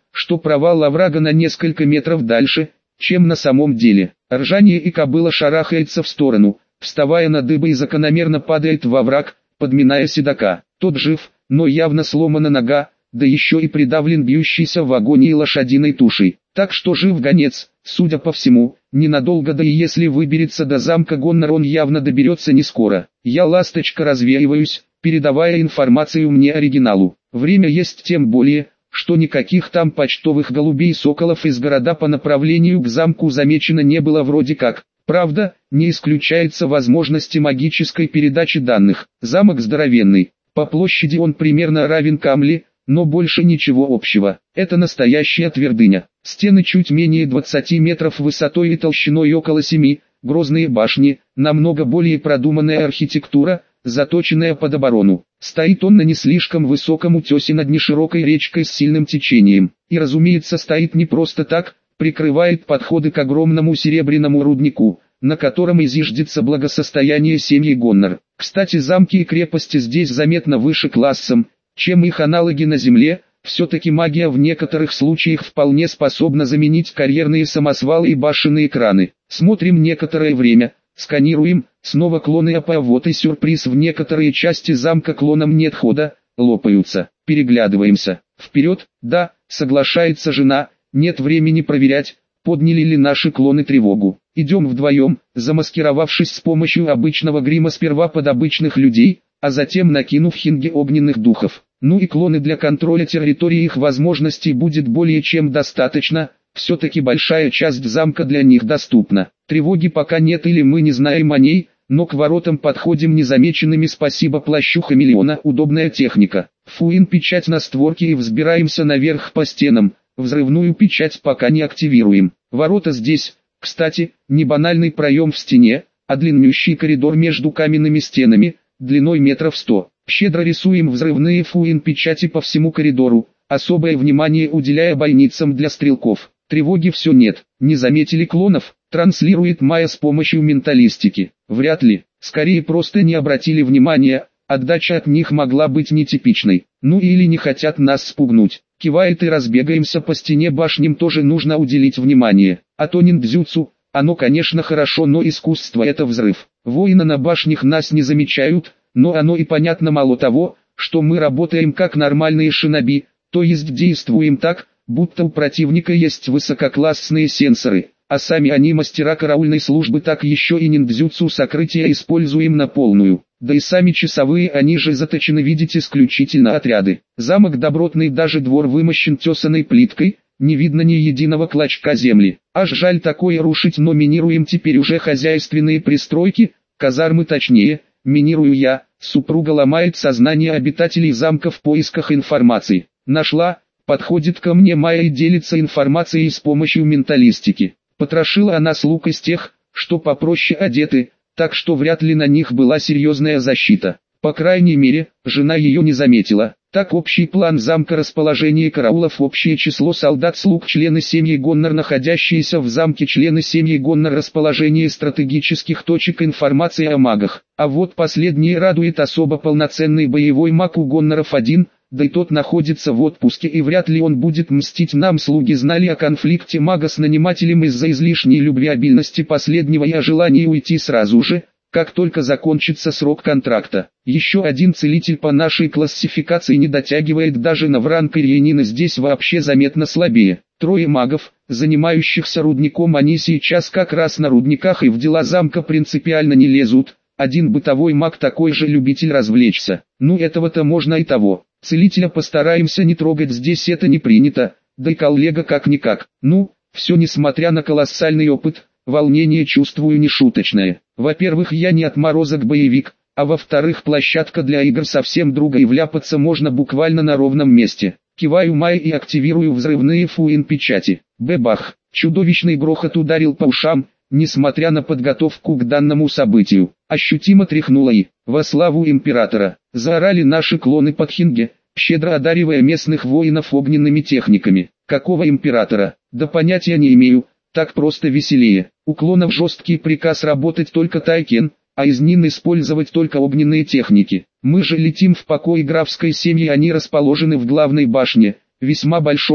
что провал оврага на несколько метров дальше, чем на самом деле. Ржание и кобыла шарахается в сторону, вставая на дыбы и закономерно падает во враг, подминая седока. Тот жив, но явно сломана нога, да еще и придавлен бьющейся в агонии лошадиной тушей. Так что жив гонец, судя по всему, ненадолго, да и если выберется до замка Гоннор, он явно доберется не скоро. Я, ласточка, развеиваюсь, передавая информацию мне оригиналу. Время есть, тем более, что никаких там почтовых голубей и соколов из города по направлению к замку замечено не было вроде как. Правда, не исключается возможности магической передачи данных. Замок здоровенный, по площади он примерно равен Камле, но больше ничего общего. Это настоящая твердыня. Стены чуть менее 20 метров высотой и толщиной около 7, грозные башни, намного более продуманная архитектура, заточенная под оборону. Стоит он на не слишком высоком утесе над неширокой речкой с сильным течением. И разумеется, стоит не просто так, прикрывает подходы к огромному серебряному руднику, на котором изиждется благосостояние семьи Гоннор. Кстати, замки и крепости здесь заметно выше классом, чем их аналоги на земле. Все-таки магия в некоторых случаях вполне способна заменить карьерные самосвалы и башенные краны. Смотрим некоторое время, сканируем, снова клоны, а вот и сюрприз: в некоторые части замка клонам нет хода, лопаются. Переглядываемся. Вперед, да, соглашается жена, нет времени проверять, подняли ли наши клоны тревогу. Идем вдвоем, замаскировавшись с помощью обычного грима сперва под обычных людей, а затем накинув хинги огненных духов. Ну и клоны для контроля территории, их возможностей будет более чем достаточно, все-таки большая часть замка для них доступна. Тревоги пока нет или мы не знаем о ней, но к воротам подходим незамеченными, спасибо плащу хамелеона, удобная техника. Фуин печать на створке и взбираемся наверх по стенам, взрывную печать пока не активируем. Ворота здесь, кстати, не банальный проем в стене, а длиннющий коридор между каменными стенами, длиной метров 100. Щедро рисуем взрывные фуин-печати по всему коридору, особое внимание уделяя бойницам для стрелков. Тревоги все нет. Не заметили клонов? Транслирует Майя с помощью менталистики. Вряд ли, скорее просто не обратили внимания, отдача от них могла быть нетипичной. Ну или не хотят нас спугнуть. Кивает и разбегаемся по стене. Башням тоже нужно уделить внимание. А то ниндзюцу, оно конечно хорошо, но искусство это взрыв. Воины на башнях нас не замечают, но оно и понятно. Мало того, что мы работаем как нормальные шиноби, то есть действуем так, будто у противника есть высококлассные сенсоры, а сами они мастера караульной службы, так еще и ниндзюцу сокрытия используем на полную. Да и сами часовые, они же заточены видеть исключительно отряды. Замок добротный, даже двор вымощен тесаной плиткой, не видно ни единого клочка земли. Аж жаль такое рушить, но минируем теперь уже хозяйственные пристройки, казармы точнее. Минирую я, супруга ломает сознание обитателей замка в поисках информации. Нашла, подходит ко мне Майя и делится информацией с помощью менталистики. Потрошила она слуг из тех, что попроще одеты, так что вряд ли на них была серьезная защита. По крайней мере, жена ее не заметила. Так, общий план замка, расположение караулов, общее число солдат-слуг, члены семьи Гоннор, находящиеся в замке члены семьи Гоннор, расположение стратегических точек, информация о магах. А вот последнее радует: особо полноценный боевой маг у Гонноров один, да и тот находится в отпуске, и вряд ли он будет мстить нам. Слуги знали о конфликте мага с нанимателем из-за излишней любвеобильности последнего и о желании уйти сразу же, как только закончится срок контракта. Еще один целитель по нашей классификации не дотягивает даже на ранг Ирьянина, здесь вообще заметно слабее. Трое магов, занимающихся рудником, они сейчас как раз на рудниках и в дела замка принципиально не лезут. Один бытовой маг, такой же любитель развлечься. Ну этого-то можно и того. Целителя постараемся не трогать, здесь это не принято, да и коллега как-никак. Ну, все несмотря на колоссальный опыт, волнение чувствую нешуточное. Во-первых, я не отморозок-боевик, а во-вторых, площадка для игр совсем другая, и вляпаться можно буквально на ровном месте. Киваю Майе и активирую взрывные фуин-печати. Бэбах! Чудовищный грохот ударил по ушам, несмотря на подготовку к данному событию. Ощутимо тряхнуло и, во славу императора, заорали наши клоны под хинге, щедро одаривая местных воинов огненными техниками. Какого императора? Да понятия не имею, так просто веселее. У клонов жесткий приказ работать только тайкен, а из нин использовать только огненные техники. Мы же летим в покой графской семьи, они расположены в главной башне, весьма большой,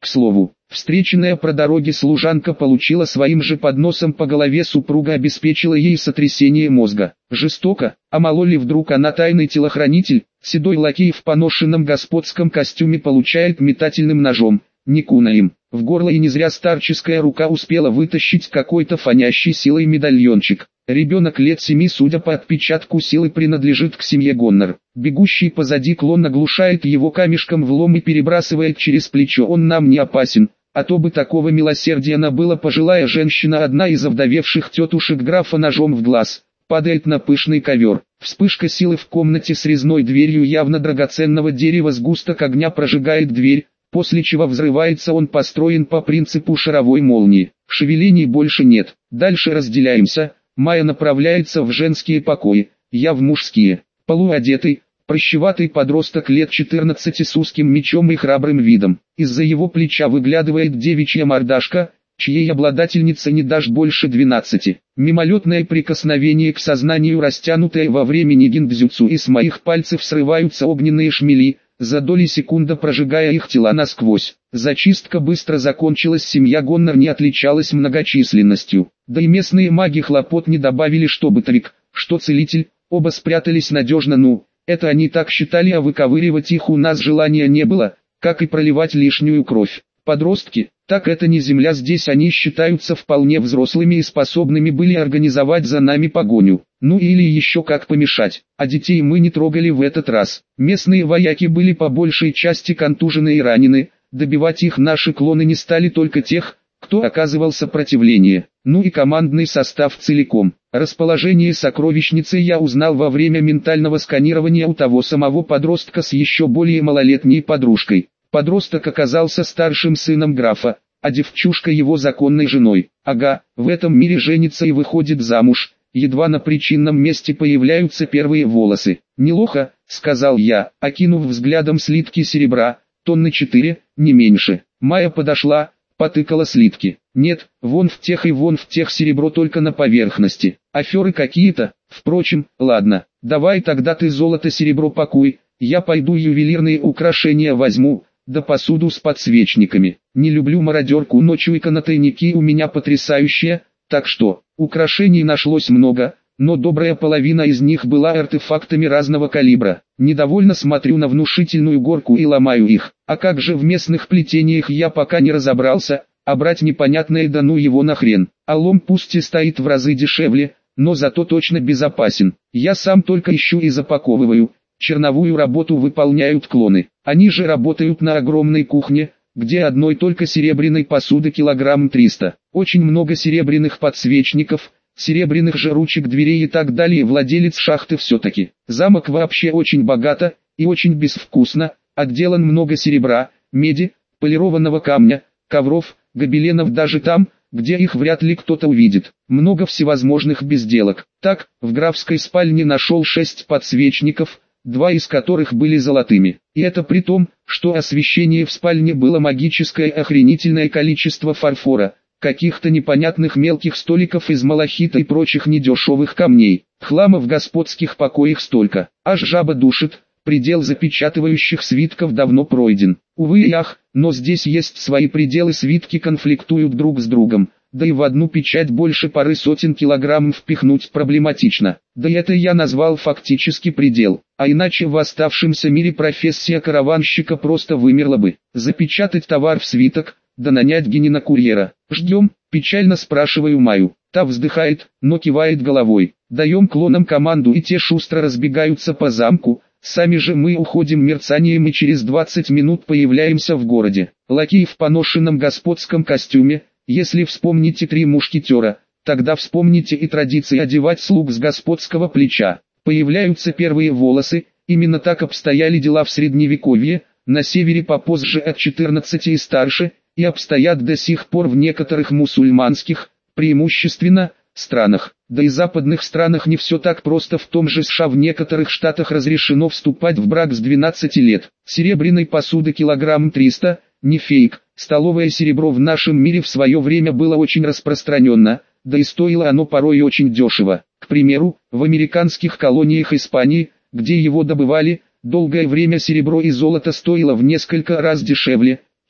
К слову, встреченная по дороге служанка получила своим же подносом по голове, супруга обеспечила ей сотрясение мозга. Жестоко, а мало ли вдруг она тайный телохранитель, седой лакей в поношенном господском костюме получает метательным ножом, не кунаем, в горло, и не зря старческая рука успела вытащить какой-то фонящий силой медальончик. Ребенок лет 7, судя по отпечатку силы, принадлежит к семье Гоннор. Бегущий позади клон оглушает его камешком в лом и перебрасывает через плечо. Он нам не опасен, а то бы такого милосердия набыла пожилая женщина, одна из овдовевших тетушек графа, ножом в глаз. Падает на пышный ковер. Вспышка силы в комнате с резной дверью явно драгоценного дерева, сгусток огня прожигает дверь, после чего взрывается. Он построен по принципу шаровой молнии. Шевелений больше нет. Дальше разделяемся. Майя направляется в женские покои, я в мужские. Полуодетый, прыщеватый подросток лет 14 с узким мечом и храбрым видом. Из-за его плеча выглядывает девичья мордашка, чьей обладательнице не дашь больше 12. Мимолетное прикосновение к сознанию, растянутое во времени гиндзюцу, и с моих пальцев срываются огненные шмели, за доли секунды прожигая их тела насквозь. Зачистка быстро закончилась, семья Гоннор не отличалась многочисленностью. Да и местные маги хлопот не добавили, что Бытрик, что Целитель, оба спрятались надежно. Ну, это они так считали, а выковыривать их у нас желания не было, как и проливать лишнюю кровь. Подростки, так это не земля, здесь они считаются вполне взрослыми и способными были организовать за нами погоню. Ну или еще как помешать, а детей мы не трогали в этот раз. Местные вояки были по большей части контужены и ранены, добивать их наши клоны не стали, только тех, кто оказывал сопротивление. Ну и командный состав целиком. Расположение сокровищницы я узнал во время ментального сканирования у того самого подростка с еще более малолетней подружкой. Подросток оказался старшим сыном графа, а девчушка его законной женой. Ага, в этом мире женится и выходит замуж, едва на причинном месте появляются первые волосы. «Нелохо», — сказал я, окинув взглядом слитки серебра, тонны 4, не меньше. Майя подошла, потыкала слитки. «Нет, вон в тех и вон в тех серебро, только на поверхности. Аферы какие-то. Впрочем, ладно, давай тогда ты золото-серебро пакуй, я пойду ювелирные украшения возьму, да посуду с подсвечниками. Не люблю мародерку, но чуйка на тайники у меня потрясающая, так что, украшений нашлось много, но добрая половина из них была артефактами разного калибра. Недовольно смотрю на внушительную горку и ломаю их. А как же в местных плетениях я пока не разобрался, а брать непонятное да ну его нахрен. А лом пусть и стоит в разы дешевле, но зато точно безопасен. Я сам только ищу и запаковываю. Черновую работу выполняют клоны. Они же работают на огромной кухне, где одной только серебряной посуды килограмм 300. Очень много серебряных подсвечников, серебряных же ручек дверей и так далее. Владелец шахты все-таки. Замок вообще очень богато и очень безвкусно, отделан много серебра, меди, полированного камня, ковров, гобеленов, даже там, где их вряд ли кто-то увидит. Много всевозможных безделок. Так, в графской спальне нашел 6 подсвечников, 2 из которых были золотыми. И это при том, что освещение в спальне было магическое, охренительное количество фарфора, каких-то непонятных мелких столиков из малахита и прочих недешевых камней. Хлама в господских покоях столько, аж жаба душит, предел запечатывающих свитков давно пройден. Увы и ах, но здесь есть свои пределы, свитки конфликтуют друг с другом. Да и в одну печать больше пары сотен килограммов впихнуть проблематично. Да и это я назвал фактически предел, а иначе в оставшемся мире профессия караванщика просто вымерла бы. Запечатать товар в свиток, да нанять генина-курьера. «Ждем?» – печально спрашиваю Майю. Та вздыхает, но кивает головой. Даем клонам команду, и те шустро разбегаются по замку. Сами же мы уходим мерцанием и через 20 минут появляемся в городе. Лакей в поношенном господском костюме. Если вспомните «Три мушкетера», тогда вспомните и традиции одевать слуг с господского плеча. Появляются первые волосы, именно так обстояли дела в средневековье, на севере попозже от 14 и старше, и обстоят до сих пор в некоторых мусульманских, преимущественно, странах. Да и западных странах не все так просто, в том же США в некоторых штатах разрешено вступать в брак с 12 лет. Серебряной посуды килограмм 300, не фейк. Столовое серебро в нашем мире в свое время было очень распространенно, да и стоило оно порой очень дешево. К примеру, в американских колониях Испании, где его добывали, долгое время серебро и золото стоило в несколько раз дешевле,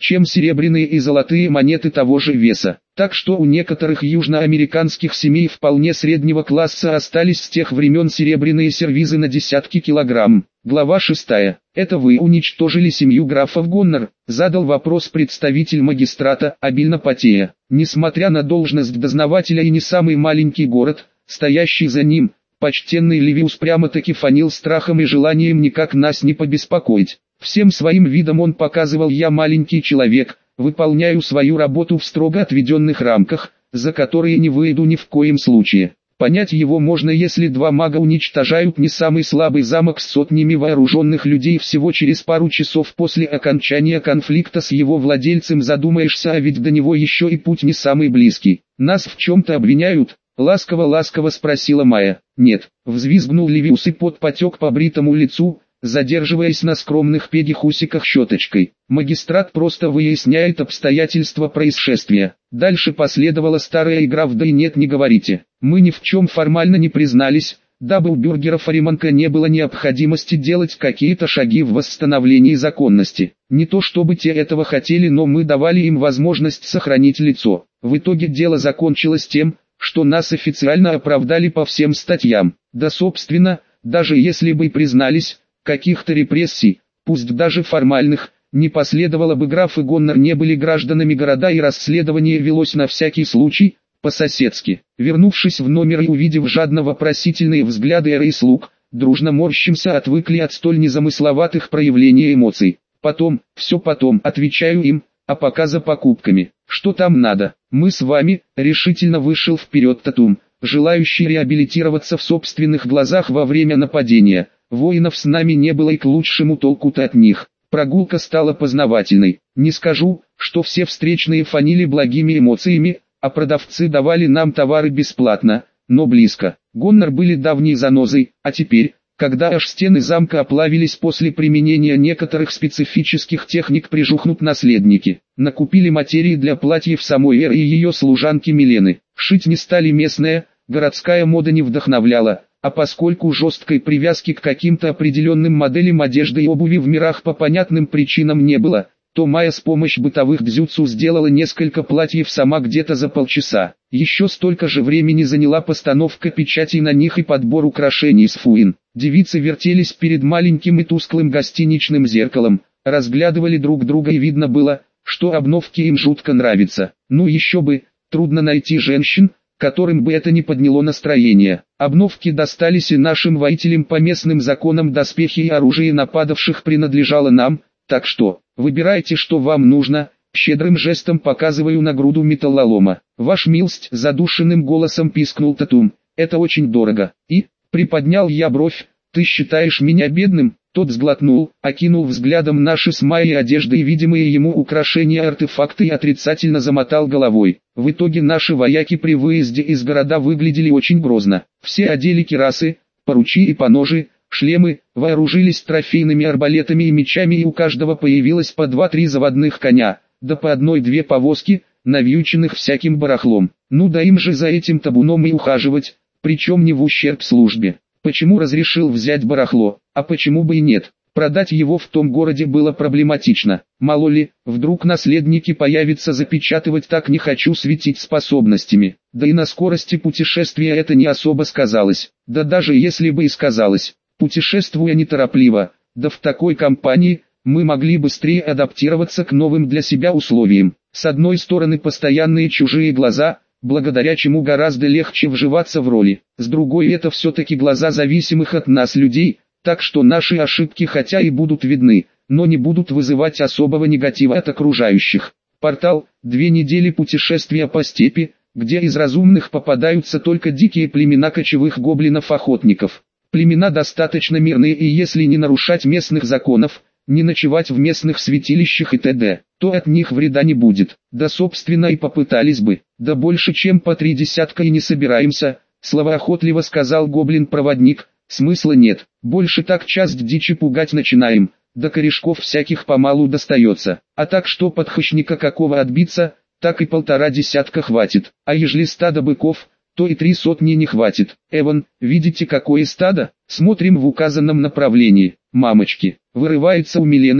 чем серебряные и золотые монеты того же веса. Так что у некоторых южноамериканских семей вполне среднего класса остались с тех времен серебряные сервизы на десятки килограмм. Глава 6. «Это вы уничтожили семью графов Гоннер?» — задал вопрос представитель магистрата, обильно потея. Несмотря на должность дознавателя и не самый маленький город, стоящий за ним, почтенный Ливиус прямо-таки фанил страхом и желанием никак нас не побеспокоить. Всем своим видом он показывал: я маленький человек, выполняю свою работу в строго отведенных рамках, за которые не выйду ни в коем случае. Понять его можно, если два мага уничтожают не самый слабый замок с сотнями вооруженных людей всего через пару часов после окончания конфликта с его владельцем. Задумаешься, а ведь до него еще и путь не самый близкий. «Нас в чем-то обвиняют?» — ласково спросила Майя. «Нет», — взвизгнул Ливиус, и пот потек по бритому лицу, задерживаясь на скромных пегих усиках щеточкой. «Магистрат просто выясняет обстоятельства происшествия». Дальше последовала старая игра в «да и нет, не говорите». Мы ни в чем формально не признались, дабы у бюргеров Ариманка не было необходимости делать какие-то шаги в восстановлении законности. Не то чтобы те этого хотели, но мы давали им возможность сохранить лицо. В итоге дело закончилось тем, что нас официально оправдали по всем статьям. Да собственно, даже если бы и признались, каких-то репрессий, пусть даже формальных, не последовало бы. Графы Гоннер не были гражданами города, и расследование велось на всякий случай, по-соседски. Вернувшись в номер и увидев жадно-вопросительные взгляды Эры и слуг, дружно морщимся, отвыкли от столь незамысловатых проявлений эмоций. Потом, все потом, отвечаю им, а пока за покупками. Что там надо? Мы с вами, решительно вышел вперед Татум, желающий реабилитироваться в собственных глазах во время нападения. Воинов с нами не было, и к лучшему толку-то от них. Прогулка стала познавательной. Не скажу, что все встречные фанили благими эмоциями, а продавцы давали нам товары бесплатно, но близко. Гоннер были давней занозой, а теперь, когда аж стены замка оплавились после применения некоторых специфических техник, прижухнут наследники. Накупили материи для платьев самой Эры и ее служанки Милены. Шить не стали местная, городская мода не вдохновляла. А поскольку жесткой привязки к каким-то определенным моделям одежды и обуви в мирах по понятным причинам не было, то Майя с помощью бытовых дзюцу сделала несколько платьев сама где-то за полчаса. Еще столько же времени заняла постановка печатей на них и подбор украшений с фуин. Девицы вертелись перед маленьким и тусклым гостиничным зеркалом, разглядывали друг друга, и видно было, что обновки им жутко нравятся. Ну еще бы, трудно найти женщин, которым бы это не подняло настроение. Обновки достались и нашим воителям по местным законам. Доспехи и оружие нападавших принадлежало нам, так что, выбирайте, что вам нужно. Щедрым жестом показываю на груду металлолома. «Ваш милость», — задушенным голосом пискнул Татум, — «это очень дорого». И, приподнял я бровь, «ты считаешь меня бедным?» Тот сглотнул, окинул взглядом наши с Майей одежды и видимые ему украшения, артефакты, и отрицательно замотал головой. В итоге наши вояки при выезде из города выглядели очень грозно. Все одели кирасы, поручи и поножи, шлемы, вооружились трофейными арбалетами и мечами, и у каждого появилось по 2-3 заводных коня, да по 1-2 повозки, навьюченных всяким барахлом. Ну да им же за этим табуном и ухаживать, причем не в ущерб службе. Почему разрешил взять барахло, а почему бы и нет? Продать его в том городе было проблематично. Мало ли, вдруг наследники появятся запечатывать, так не хочу светить способностями. Да и на скорости путешествия это не особо сказалось. Да даже если бы и сказалось, путешествуя неторопливо, да в такой компании, мы могли быстрее адаптироваться к новым для себя условиям. С одной стороны, постоянные чужие глаза, благодаря чему гораздо легче вживаться в роли. С другой, это все-таки глаза зависимых от нас людей, так что наши ошибки хотя и будут видны, но не будут вызывать особого негатива от окружающих. Портал, 2 недели путешествия по степи, где из разумных попадаются только дикие племена кочевых гоблинов-охотников. Племена достаточно мирные, и если не нарушать местных законов, не ночевать в местных святилищах и т.д., то от них вреда не будет. Да собственно и попытались бы. Да больше чем по 3 десятка и не собираемся, словоохотливо сказал гоблин-проводник. Смысла нет, больше так часть дичи пугать начинаем, да корешков всяких помалу достается. А так что под хищника какого отбиться, так и 1,5 десятка хватит. А ежели стадо быков, то и 3 сотни не хватит. Эван, видите, какое стадо? Смотрим в указанном направлении. Мамочки, вырывается у Милены,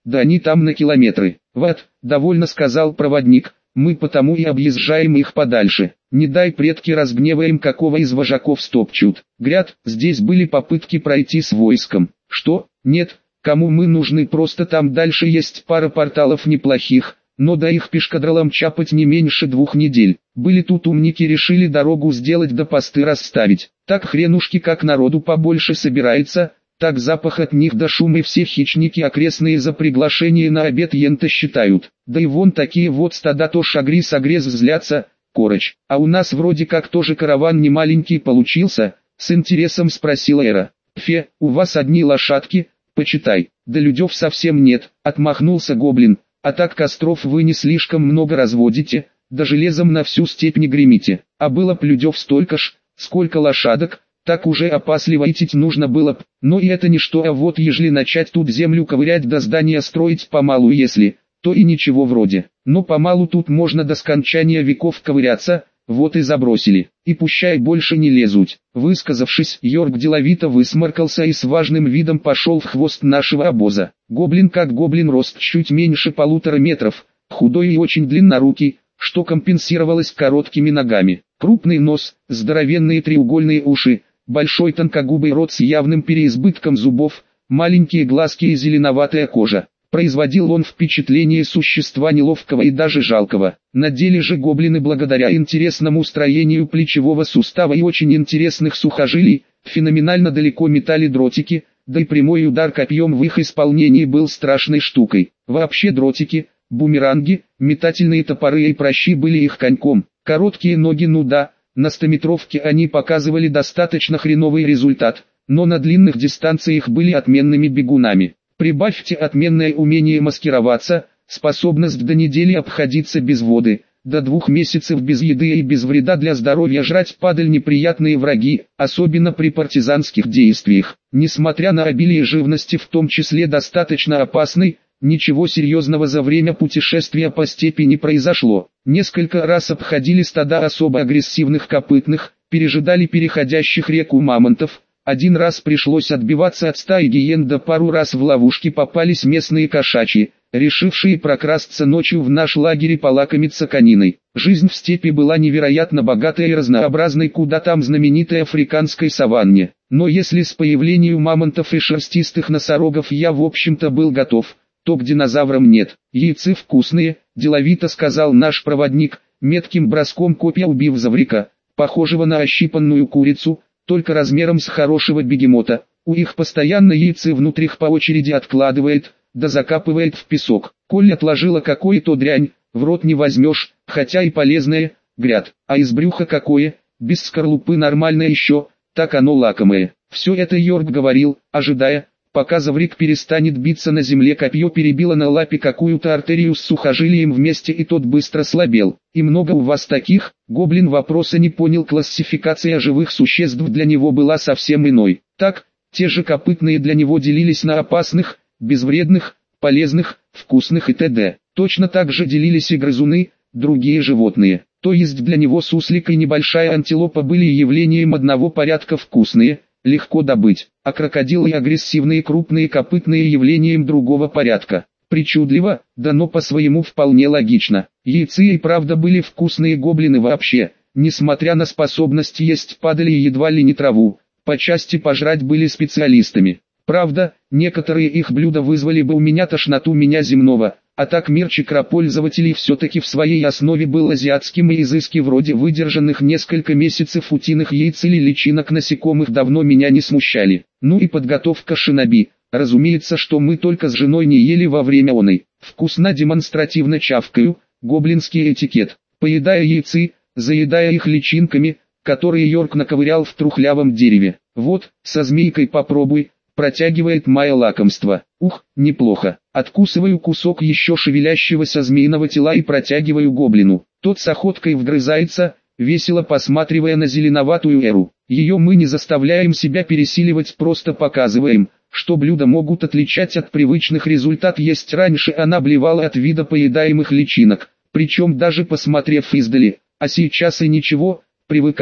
Да они там на километры. Вот, довольно сказал проводник, мы потому и объезжаем их подальше. Не дай предки разгневаем, какого из вожаков стопчут. Гряд, здесь были попытки пройти с войском. Что? Нет, кому мы нужны, просто там дальше есть пара порталов неплохих, но до их пешкадралом чапать не меньше 2 недель. Были тут умники, решили дорогу сделать да посты расставить. Так хренушки как народу побольше собирается, так запах от них до шума, и все хищники окрестные за приглашение на обед ента считают. Да и вон такие вот стада то шагри-согрез злятся, Корочь, а у нас вроде как тоже караван не маленький получился, с интересом спросила Эра. Фе, у вас одни лошадки, почитай. Да людев совсем нет, отмахнулся гоблин, а так костров вы не слишком много разводите, да железом на всю степь не гремите. А было б людев столько ж, сколько лошадок, так уже опасливо идти нужно было б. Но и это ничто, а вот ежели начать тут землю ковырять да здания строить помалу если, то и ничего вроде. Но помалу тут можно до скончания веков ковыряться, вот и забросили. И пущай больше не лезут. Высказавшись, Йорк деловито высморкался и с важным видом пошел в хвост нашего обоза. Гоблин как гоблин, рост чуть меньше 1,5 метров, худой и очень длиннорукий, что компенсировалось короткими ногами. Крупный нос, здоровенные треугольные уши, большой тонкогубый рот с явным переизбытком зубов, маленькие глазки и зеленоватая кожа. Производил он впечатление существа неловкого и даже жалкого. На деле же гоблины благодаря интересному строению плечевого сустава и очень интересных сухожилий, феноменально далеко метали дротики, да и прямой удар копьем в их исполнении был страшной штукой. Вообще дротики, бумеранги, метательные топоры и пращи были их коньком. Короткие ноги, ну да, на 100-метровке они показывали достаточно хреновый результат, но на длинных дистанциях были отменными бегунами. Прибавьте отменное умение маскироваться, способность до недели обходиться без воды, до 2 месяцев без еды и без вреда для здоровья жрать падаль неприятные враги, особенно при партизанских действиях. Несмотря на обилие живности, в том числе достаточно опасной, ничего серьезного за время путешествия по степи не произошло. Несколько раз обходили стада особо агрессивных копытных, пережидали переходящих реку мамонтов. Один раз пришлось отбиваться от стаи гиен, да пару раз в ловушки попались местные кошачьи, решившие прокрасться ночью в наш лагерь и полакомиться кониной. Жизнь в степи была невероятно богатой и разнообразной, куда там знаменитой африканской саванне. Но если с появлением мамонтов и шерстистых носорогов я в общем-то был готов, то к динозаврам нет. Яйцы вкусные, деловито сказал наш проводник, метким броском копья убив заврика, похожего на ощипанную курицу, только размером с хорошего бегемота. У их постоянно яйцы внутрь их по очереди откладывает, да закапывает в песок. Коль отложила какое-то дрянь, в рот не возьмешь, хотя и полезное, гряд. А из брюха какое, без скорлупы нормальное еще, так оно лакомое. Все это Йорк говорил, ожидая, пока заврик перестанет биться на земле. Копье перебило на лапе какую-то артерию с сухожилием вместе, и тот быстро слабел. И много у вас таких? Гоблин вопроса не понял, классификация живых существ для него была совсем иной. Так, те же копытные для него делились на опасных, безвредных, полезных, вкусных и т.д. Точно так же делились и грызуны, другие животные. То есть для него суслик и небольшая антилопа были явлением одного порядка, вкусные, легко добыть, а крокодилы и агрессивные крупные копытные явлением другого порядка. Причудливо, да но по-своему вполне логично. Яйцы и правда были вкусные. Гоблины вообще, несмотря на способность есть падали и едва ли не траву, по части пожрать были специалистами. Правда, некоторые их блюда вызвали бы у меня тошноту меня земного, а так мир чакропользователей все-таки в своей основе был азиатским, и изыски вроде выдержанных несколько месяцев утиных яиц или личинок насекомых давно меня не смущали. Ну и подготовка шиноби. Разумеется, что мы только с женой не ели во время оной. Вкусно, демонстративно чавкаю, гоблинский этикет. Поедая яйцы, заедая их личинками, которые Йорк наковырял в трухлявом дереве. Вот, со змейкой попробуй, протягивает мое лакомство. Ух, неплохо. Откусываю кусок еще шевелящегося змеиного тела и протягиваю гоблину. Тот с охоткой вгрызается, весело посматривая на зеленоватую Эру. Ее мы не заставляем себя пересиливать, просто показываем, что блюда могут отличать от привычных. Результат есть. Раньше она блевала от вида поедаемых личинок, причем даже посмотрев издали, а сейчас и ничего, привыкает.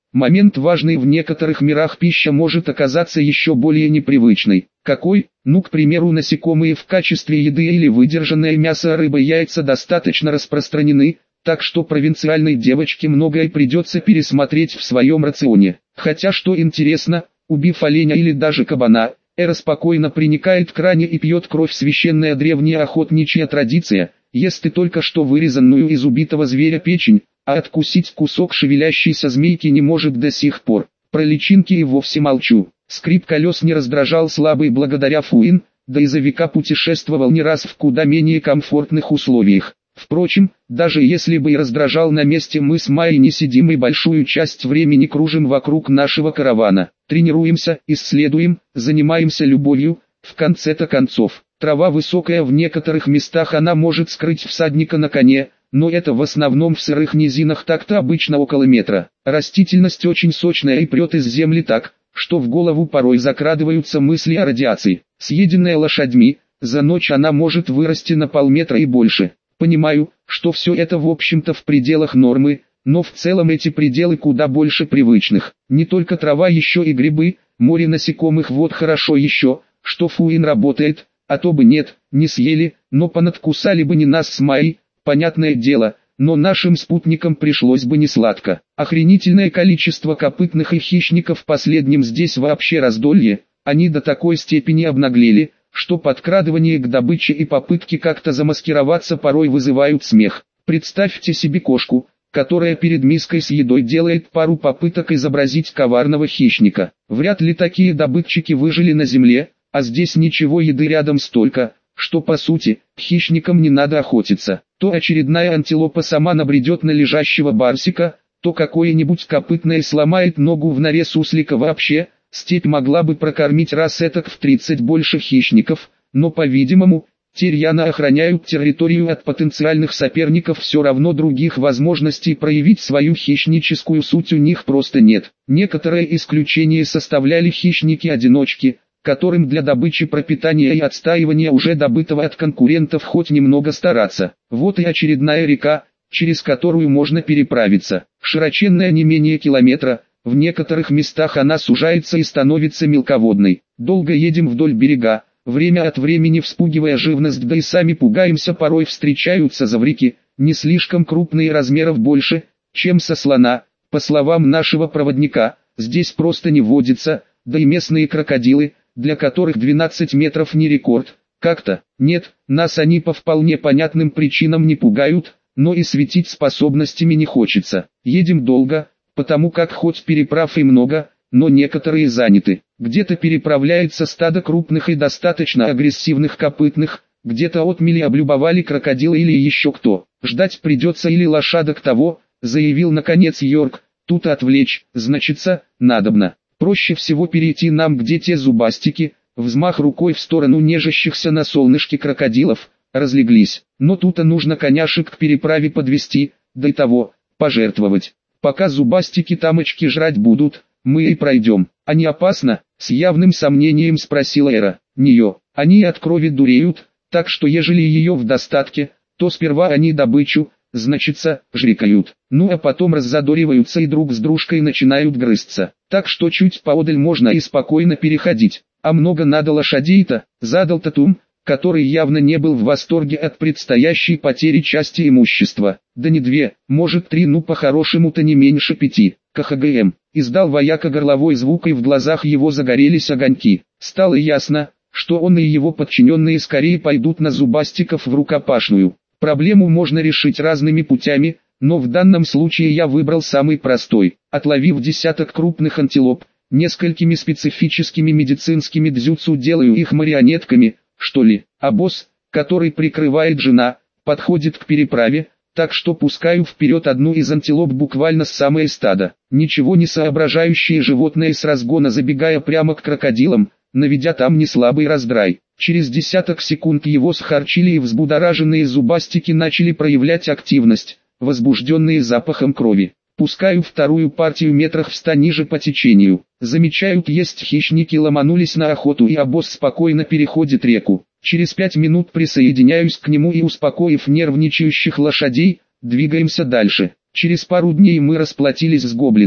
Момент важный: в некоторых мирах пища может оказаться еще более непривычной. Какой? Ну, к примеру, насекомые в качестве еды или выдержанное мясо, рыба, яйца достаточно распространены, так что провинциальной девочке многое придется пересмотреть в своем рационе. Хотя, что интересно, убив оленя или даже кабана, Эра спокойно приникает к ране и пьет кровь. Священная древняя охотничья традиция: ест и только что вырезанную из убитого зверя печень, а откусить кусок шевелящейся змейки не может до сих пор. Про личинки и вовсе молчу. Скрип колес не раздражал слабый благодаря Фуин, да и за века путешествовал не раз в куда менее комфортных условиях. Впрочем, даже если бы и раздражал, на месте мы с Майей не сидим и большую часть времени кружим вокруг нашего каравана. Тренируемся, исследуем, занимаемся любовью. В конце-то концов, трава высокая, в некоторых местах она может скрыть всадника на коне, но это в основном в сырых низинах, так-то обычно около метра. Растительность очень сочная и прет из земли так, что в голову порой закрадываются мысли о радиации. Съеденная лошадьми, за ночь она может вырасти на полметра и больше. Понимаю, что все это в общем-то в пределах нормы, но в целом эти пределы куда больше привычных. Не только трава, еще и грибы, море насекомых. Вот хорошо еще, что Фуин работает, а то бы нет, не съели, но понадкусали бы не нас с Майей, понятное дело, но нашим спутникам пришлось бы несладко. Охренительное количество копытных и хищников, последним здесь вообще раздолье, они до такой степени обнаглели, что подкрадывание к добыче и попытки как-то замаскироваться порой вызывают смех. Представьте себе кошку, которая перед миской с едой делает пару попыток изобразить коварного хищника. Вряд ли такие добытчики выжили на земле, а здесь ничего, еды рядом столько, что по сути, хищникам не надо охотиться. То очередная антилопа сама набредет на лежащего барсика, то какое-нибудь копытное сломает ногу в норе суслика. Вообще, степь могла бы прокормить раз этак в 30 больше хищников, но, по-видимому, те рьяно охраняют территорию от потенциальных соперников. Все равно других возможностей проявить свою хищническую суть у них просто нет. Некоторые исключения составляли хищники-одиночки, которым для добычи, пропитания и отстаивания уже добытого от конкурентов хоть немного стараться. Вот и очередная река, через которую можно переправиться. Широченная не менее километра, в некоторых местах она сужается и становится мелководной. Долго едем вдоль берега, время от времени вспугивая живность, да и сами пугаемся. Порой встречаются заврики, не слишком крупные, размеров больше, чем со слона. По словам нашего проводника, здесь просто не водится, да и местные крокодилы, для которых 12 метров не рекорд. Как-то, нет, нас они по вполне понятным причинам не пугают, но и светить способностями не хочется. Едем долго, потому как хоть переправ и много, но некоторые заняты. Где-то переправляется стадо крупных и достаточно агрессивных копытных, где-то отмели облюбовали крокодилы или еще кто. Ждать придется или лошадок того, заявил наконец Йорк. Тут отвлечь, значится, надобно. Проще всего перейти нам, где те зубастики, взмах рукой в сторону нежащихся на солнышке крокодилов, разлеглись. Но тут-то нужно коняшек к переправе подвести, да и того, пожертвовать. Пока зубастики тамочки жрать будут, мы и пройдем. А не опасно? С явным сомнением спросила Эра. Нее, они от крови дуреют, так что ежели ее в достатке, то сперва они добычу, значится, жрикают. Ну а потом раззадориваются и друг с дружкой начинают грызться. Так что чуть поодаль можно и спокойно переходить. А много надо лошадей-то, задал Татум, который явно не был в восторге от предстоящей потери части имущества. Да не 2, может 3, ну по-хорошему-то не меньше 5. КХГМ. Издал вояка горловой звук, и в глазах его загорелись огоньки. Стало ясно, что он и его подчиненные скорее пойдут на зубастиков в рукопашную. Проблему можно решить разными путями, но в данном случае я выбрал самый простой. Отловив десяток крупных антилоп, несколькими специфическими медицинскими дзюцу делаю их марионетками, что ли. А босс, который прикрывает жена, подходит к переправе, так что пускаю вперед одну из антилоп буквально с самое стадо. Ничего не соображающее животное с разгона, забегая прямо к крокодилам, наведя там неслабый раздрай. Через десяток секунд его схарчили, и взбудораженные зубастики начали проявлять активность, возбужденные запахом крови. Пускаю вторую партию метрах в 100 ниже по течению. Замечают, есть хищники, ломанулись на охоту, и обоз спокойно переходит реку. Через 5 минут присоединяюсь к нему и, успокоив нервничающих лошадей, двигаемся дальше. Через пару дней мы расплатились с гоблином.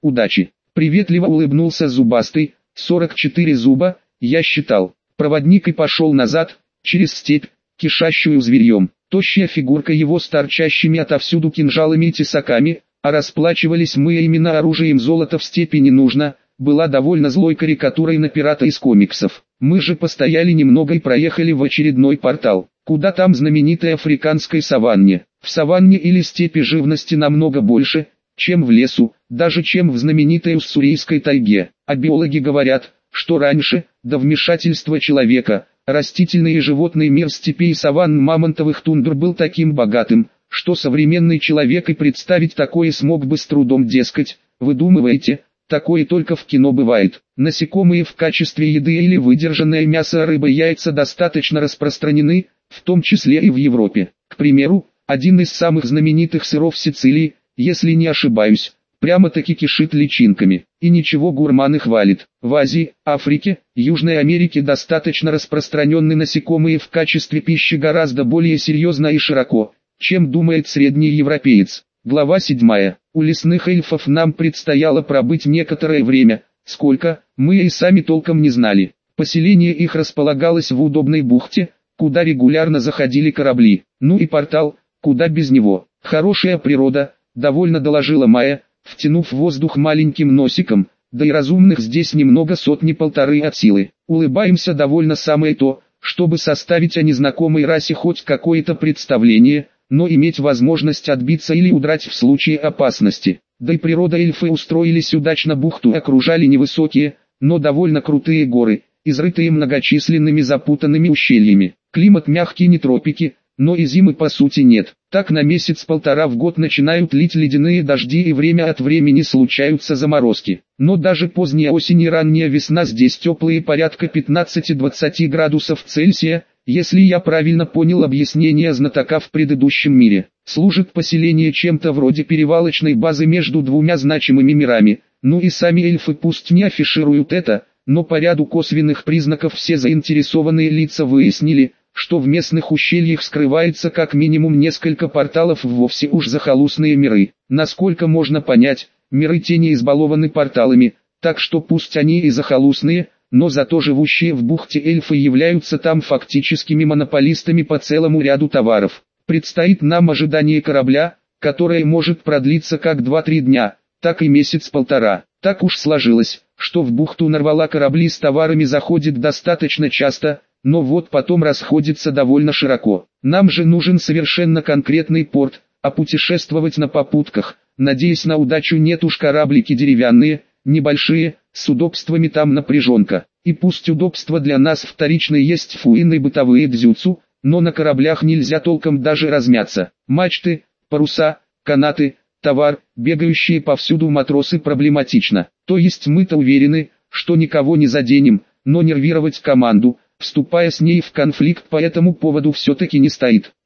удачи. Приветливо улыбнулся зубастый, 44 зуба, я считал. Проводник и пошел назад, через степь, кишащую зверьем. Тощая фигурка его с торчащими отовсюду кинжалами и тесаками, а расплачивались мы именно оружием. Золота в степи не нужно, была довольно злой карикатурой на пирата из комиксов. Мы же постояли немного и проехали в очередной портал. Куда там знаменитой африканской саванне? В саванне или степи живности намного больше, чем в лесу, даже чем в знаменитой уссурийской тайге. А биологи говорят, что раньше, до вмешательства человека, растительный и животный мир степей и саванн мамонтовых тундр был таким богатым, что современный человек и представить такое смог бы с трудом. Дескать, выдумываете, такое только в кино бывает. Насекомые в качестве еды или выдержанное мясо, рыба, яйца достаточно распространены, в том числе и в Европе. К примеру, один из самых знаменитых сыров Сицилии, если не ошибаюсь, прямо-таки кишит личинками. И ничего, гурманы хвалят. В Азии, Африке, Южной Америке достаточно распространенны насекомые в качестве пищи гораздо более серьезно и широко, чем думает средний европеец. Глава 7. У лесных эльфов нам предстояло пробыть некоторое время, сколько, мы и сами толком не знали. Поселение их располагалось в удобной бухте, куда регулярно заходили корабли. Ну и портал, куда без него. Хорошая природа, довольно доложила Майя, втянув воздух маленьким носиком, да и разумных здесь немного, сотни-полторы от силы. Улыбаемся довольно самое то, чтобы составить о незнакомой расе хоть какое-то представление, но иметь возможность отбиться или удрать в случае опасности. Да и природа, эльфы устроились удачно, бухту окружали невысокие, но довольно крутые горы, изрытые многочисленными запутанными ущельями. Климат мягкий, не тропики, но и зимы по сути нет. Так на месяц-полтора в год начинают лить ледяные дожди и время от времени случаются заморозки. Но даже поздняя осень и ранняя весна здесь теплые, порядка 15-20 градусов Цельсия, если я правильно понял объяснение знатока в предыдущем мире. Служит поселение чем-то вроде перевалочной базы между двумя значимыми мирами. Ну и сами эльфы пусть не афишируют это, но по ряду косвенных признаков все заинтересованные лица выяснили, что в местных ущельях скрывается как минимум несколько порталов в вовсе уж захолустные миры. Насколько можно понять, миры те не избалованы порталами, так что пусть они и захолустные, но зато живущие в бухте эльфы являются там фактическими монополистами по целому ряду товаров. Предстоит нам ожидание корабля, которое может продлиться как 2-3 дня, так и месяц-полтора. Так уж сложилось, что в бухту Нарвала корабли с товарами заходят достаточно часто, но вот потом расходится довольно широко. Нам же нужен совершенно конкретный порт, а путешествовать на попутках, надеясь на удачу, нет уж. Кораблики деревянные, небольшие, с удобствами там напряженка. И пусть удобства для нас вторичные, есть фуины и бытовые дзюцу, но на кораблях нельзя толком даже размяться. Мачты, паруса, канаты, товар, бегающие повсюду матросы проблематично. То есть мы-то уверены, что никого не заденем, но нервировать команду, вступая с ней в конфликт по этому поводу, все-таки не стоит.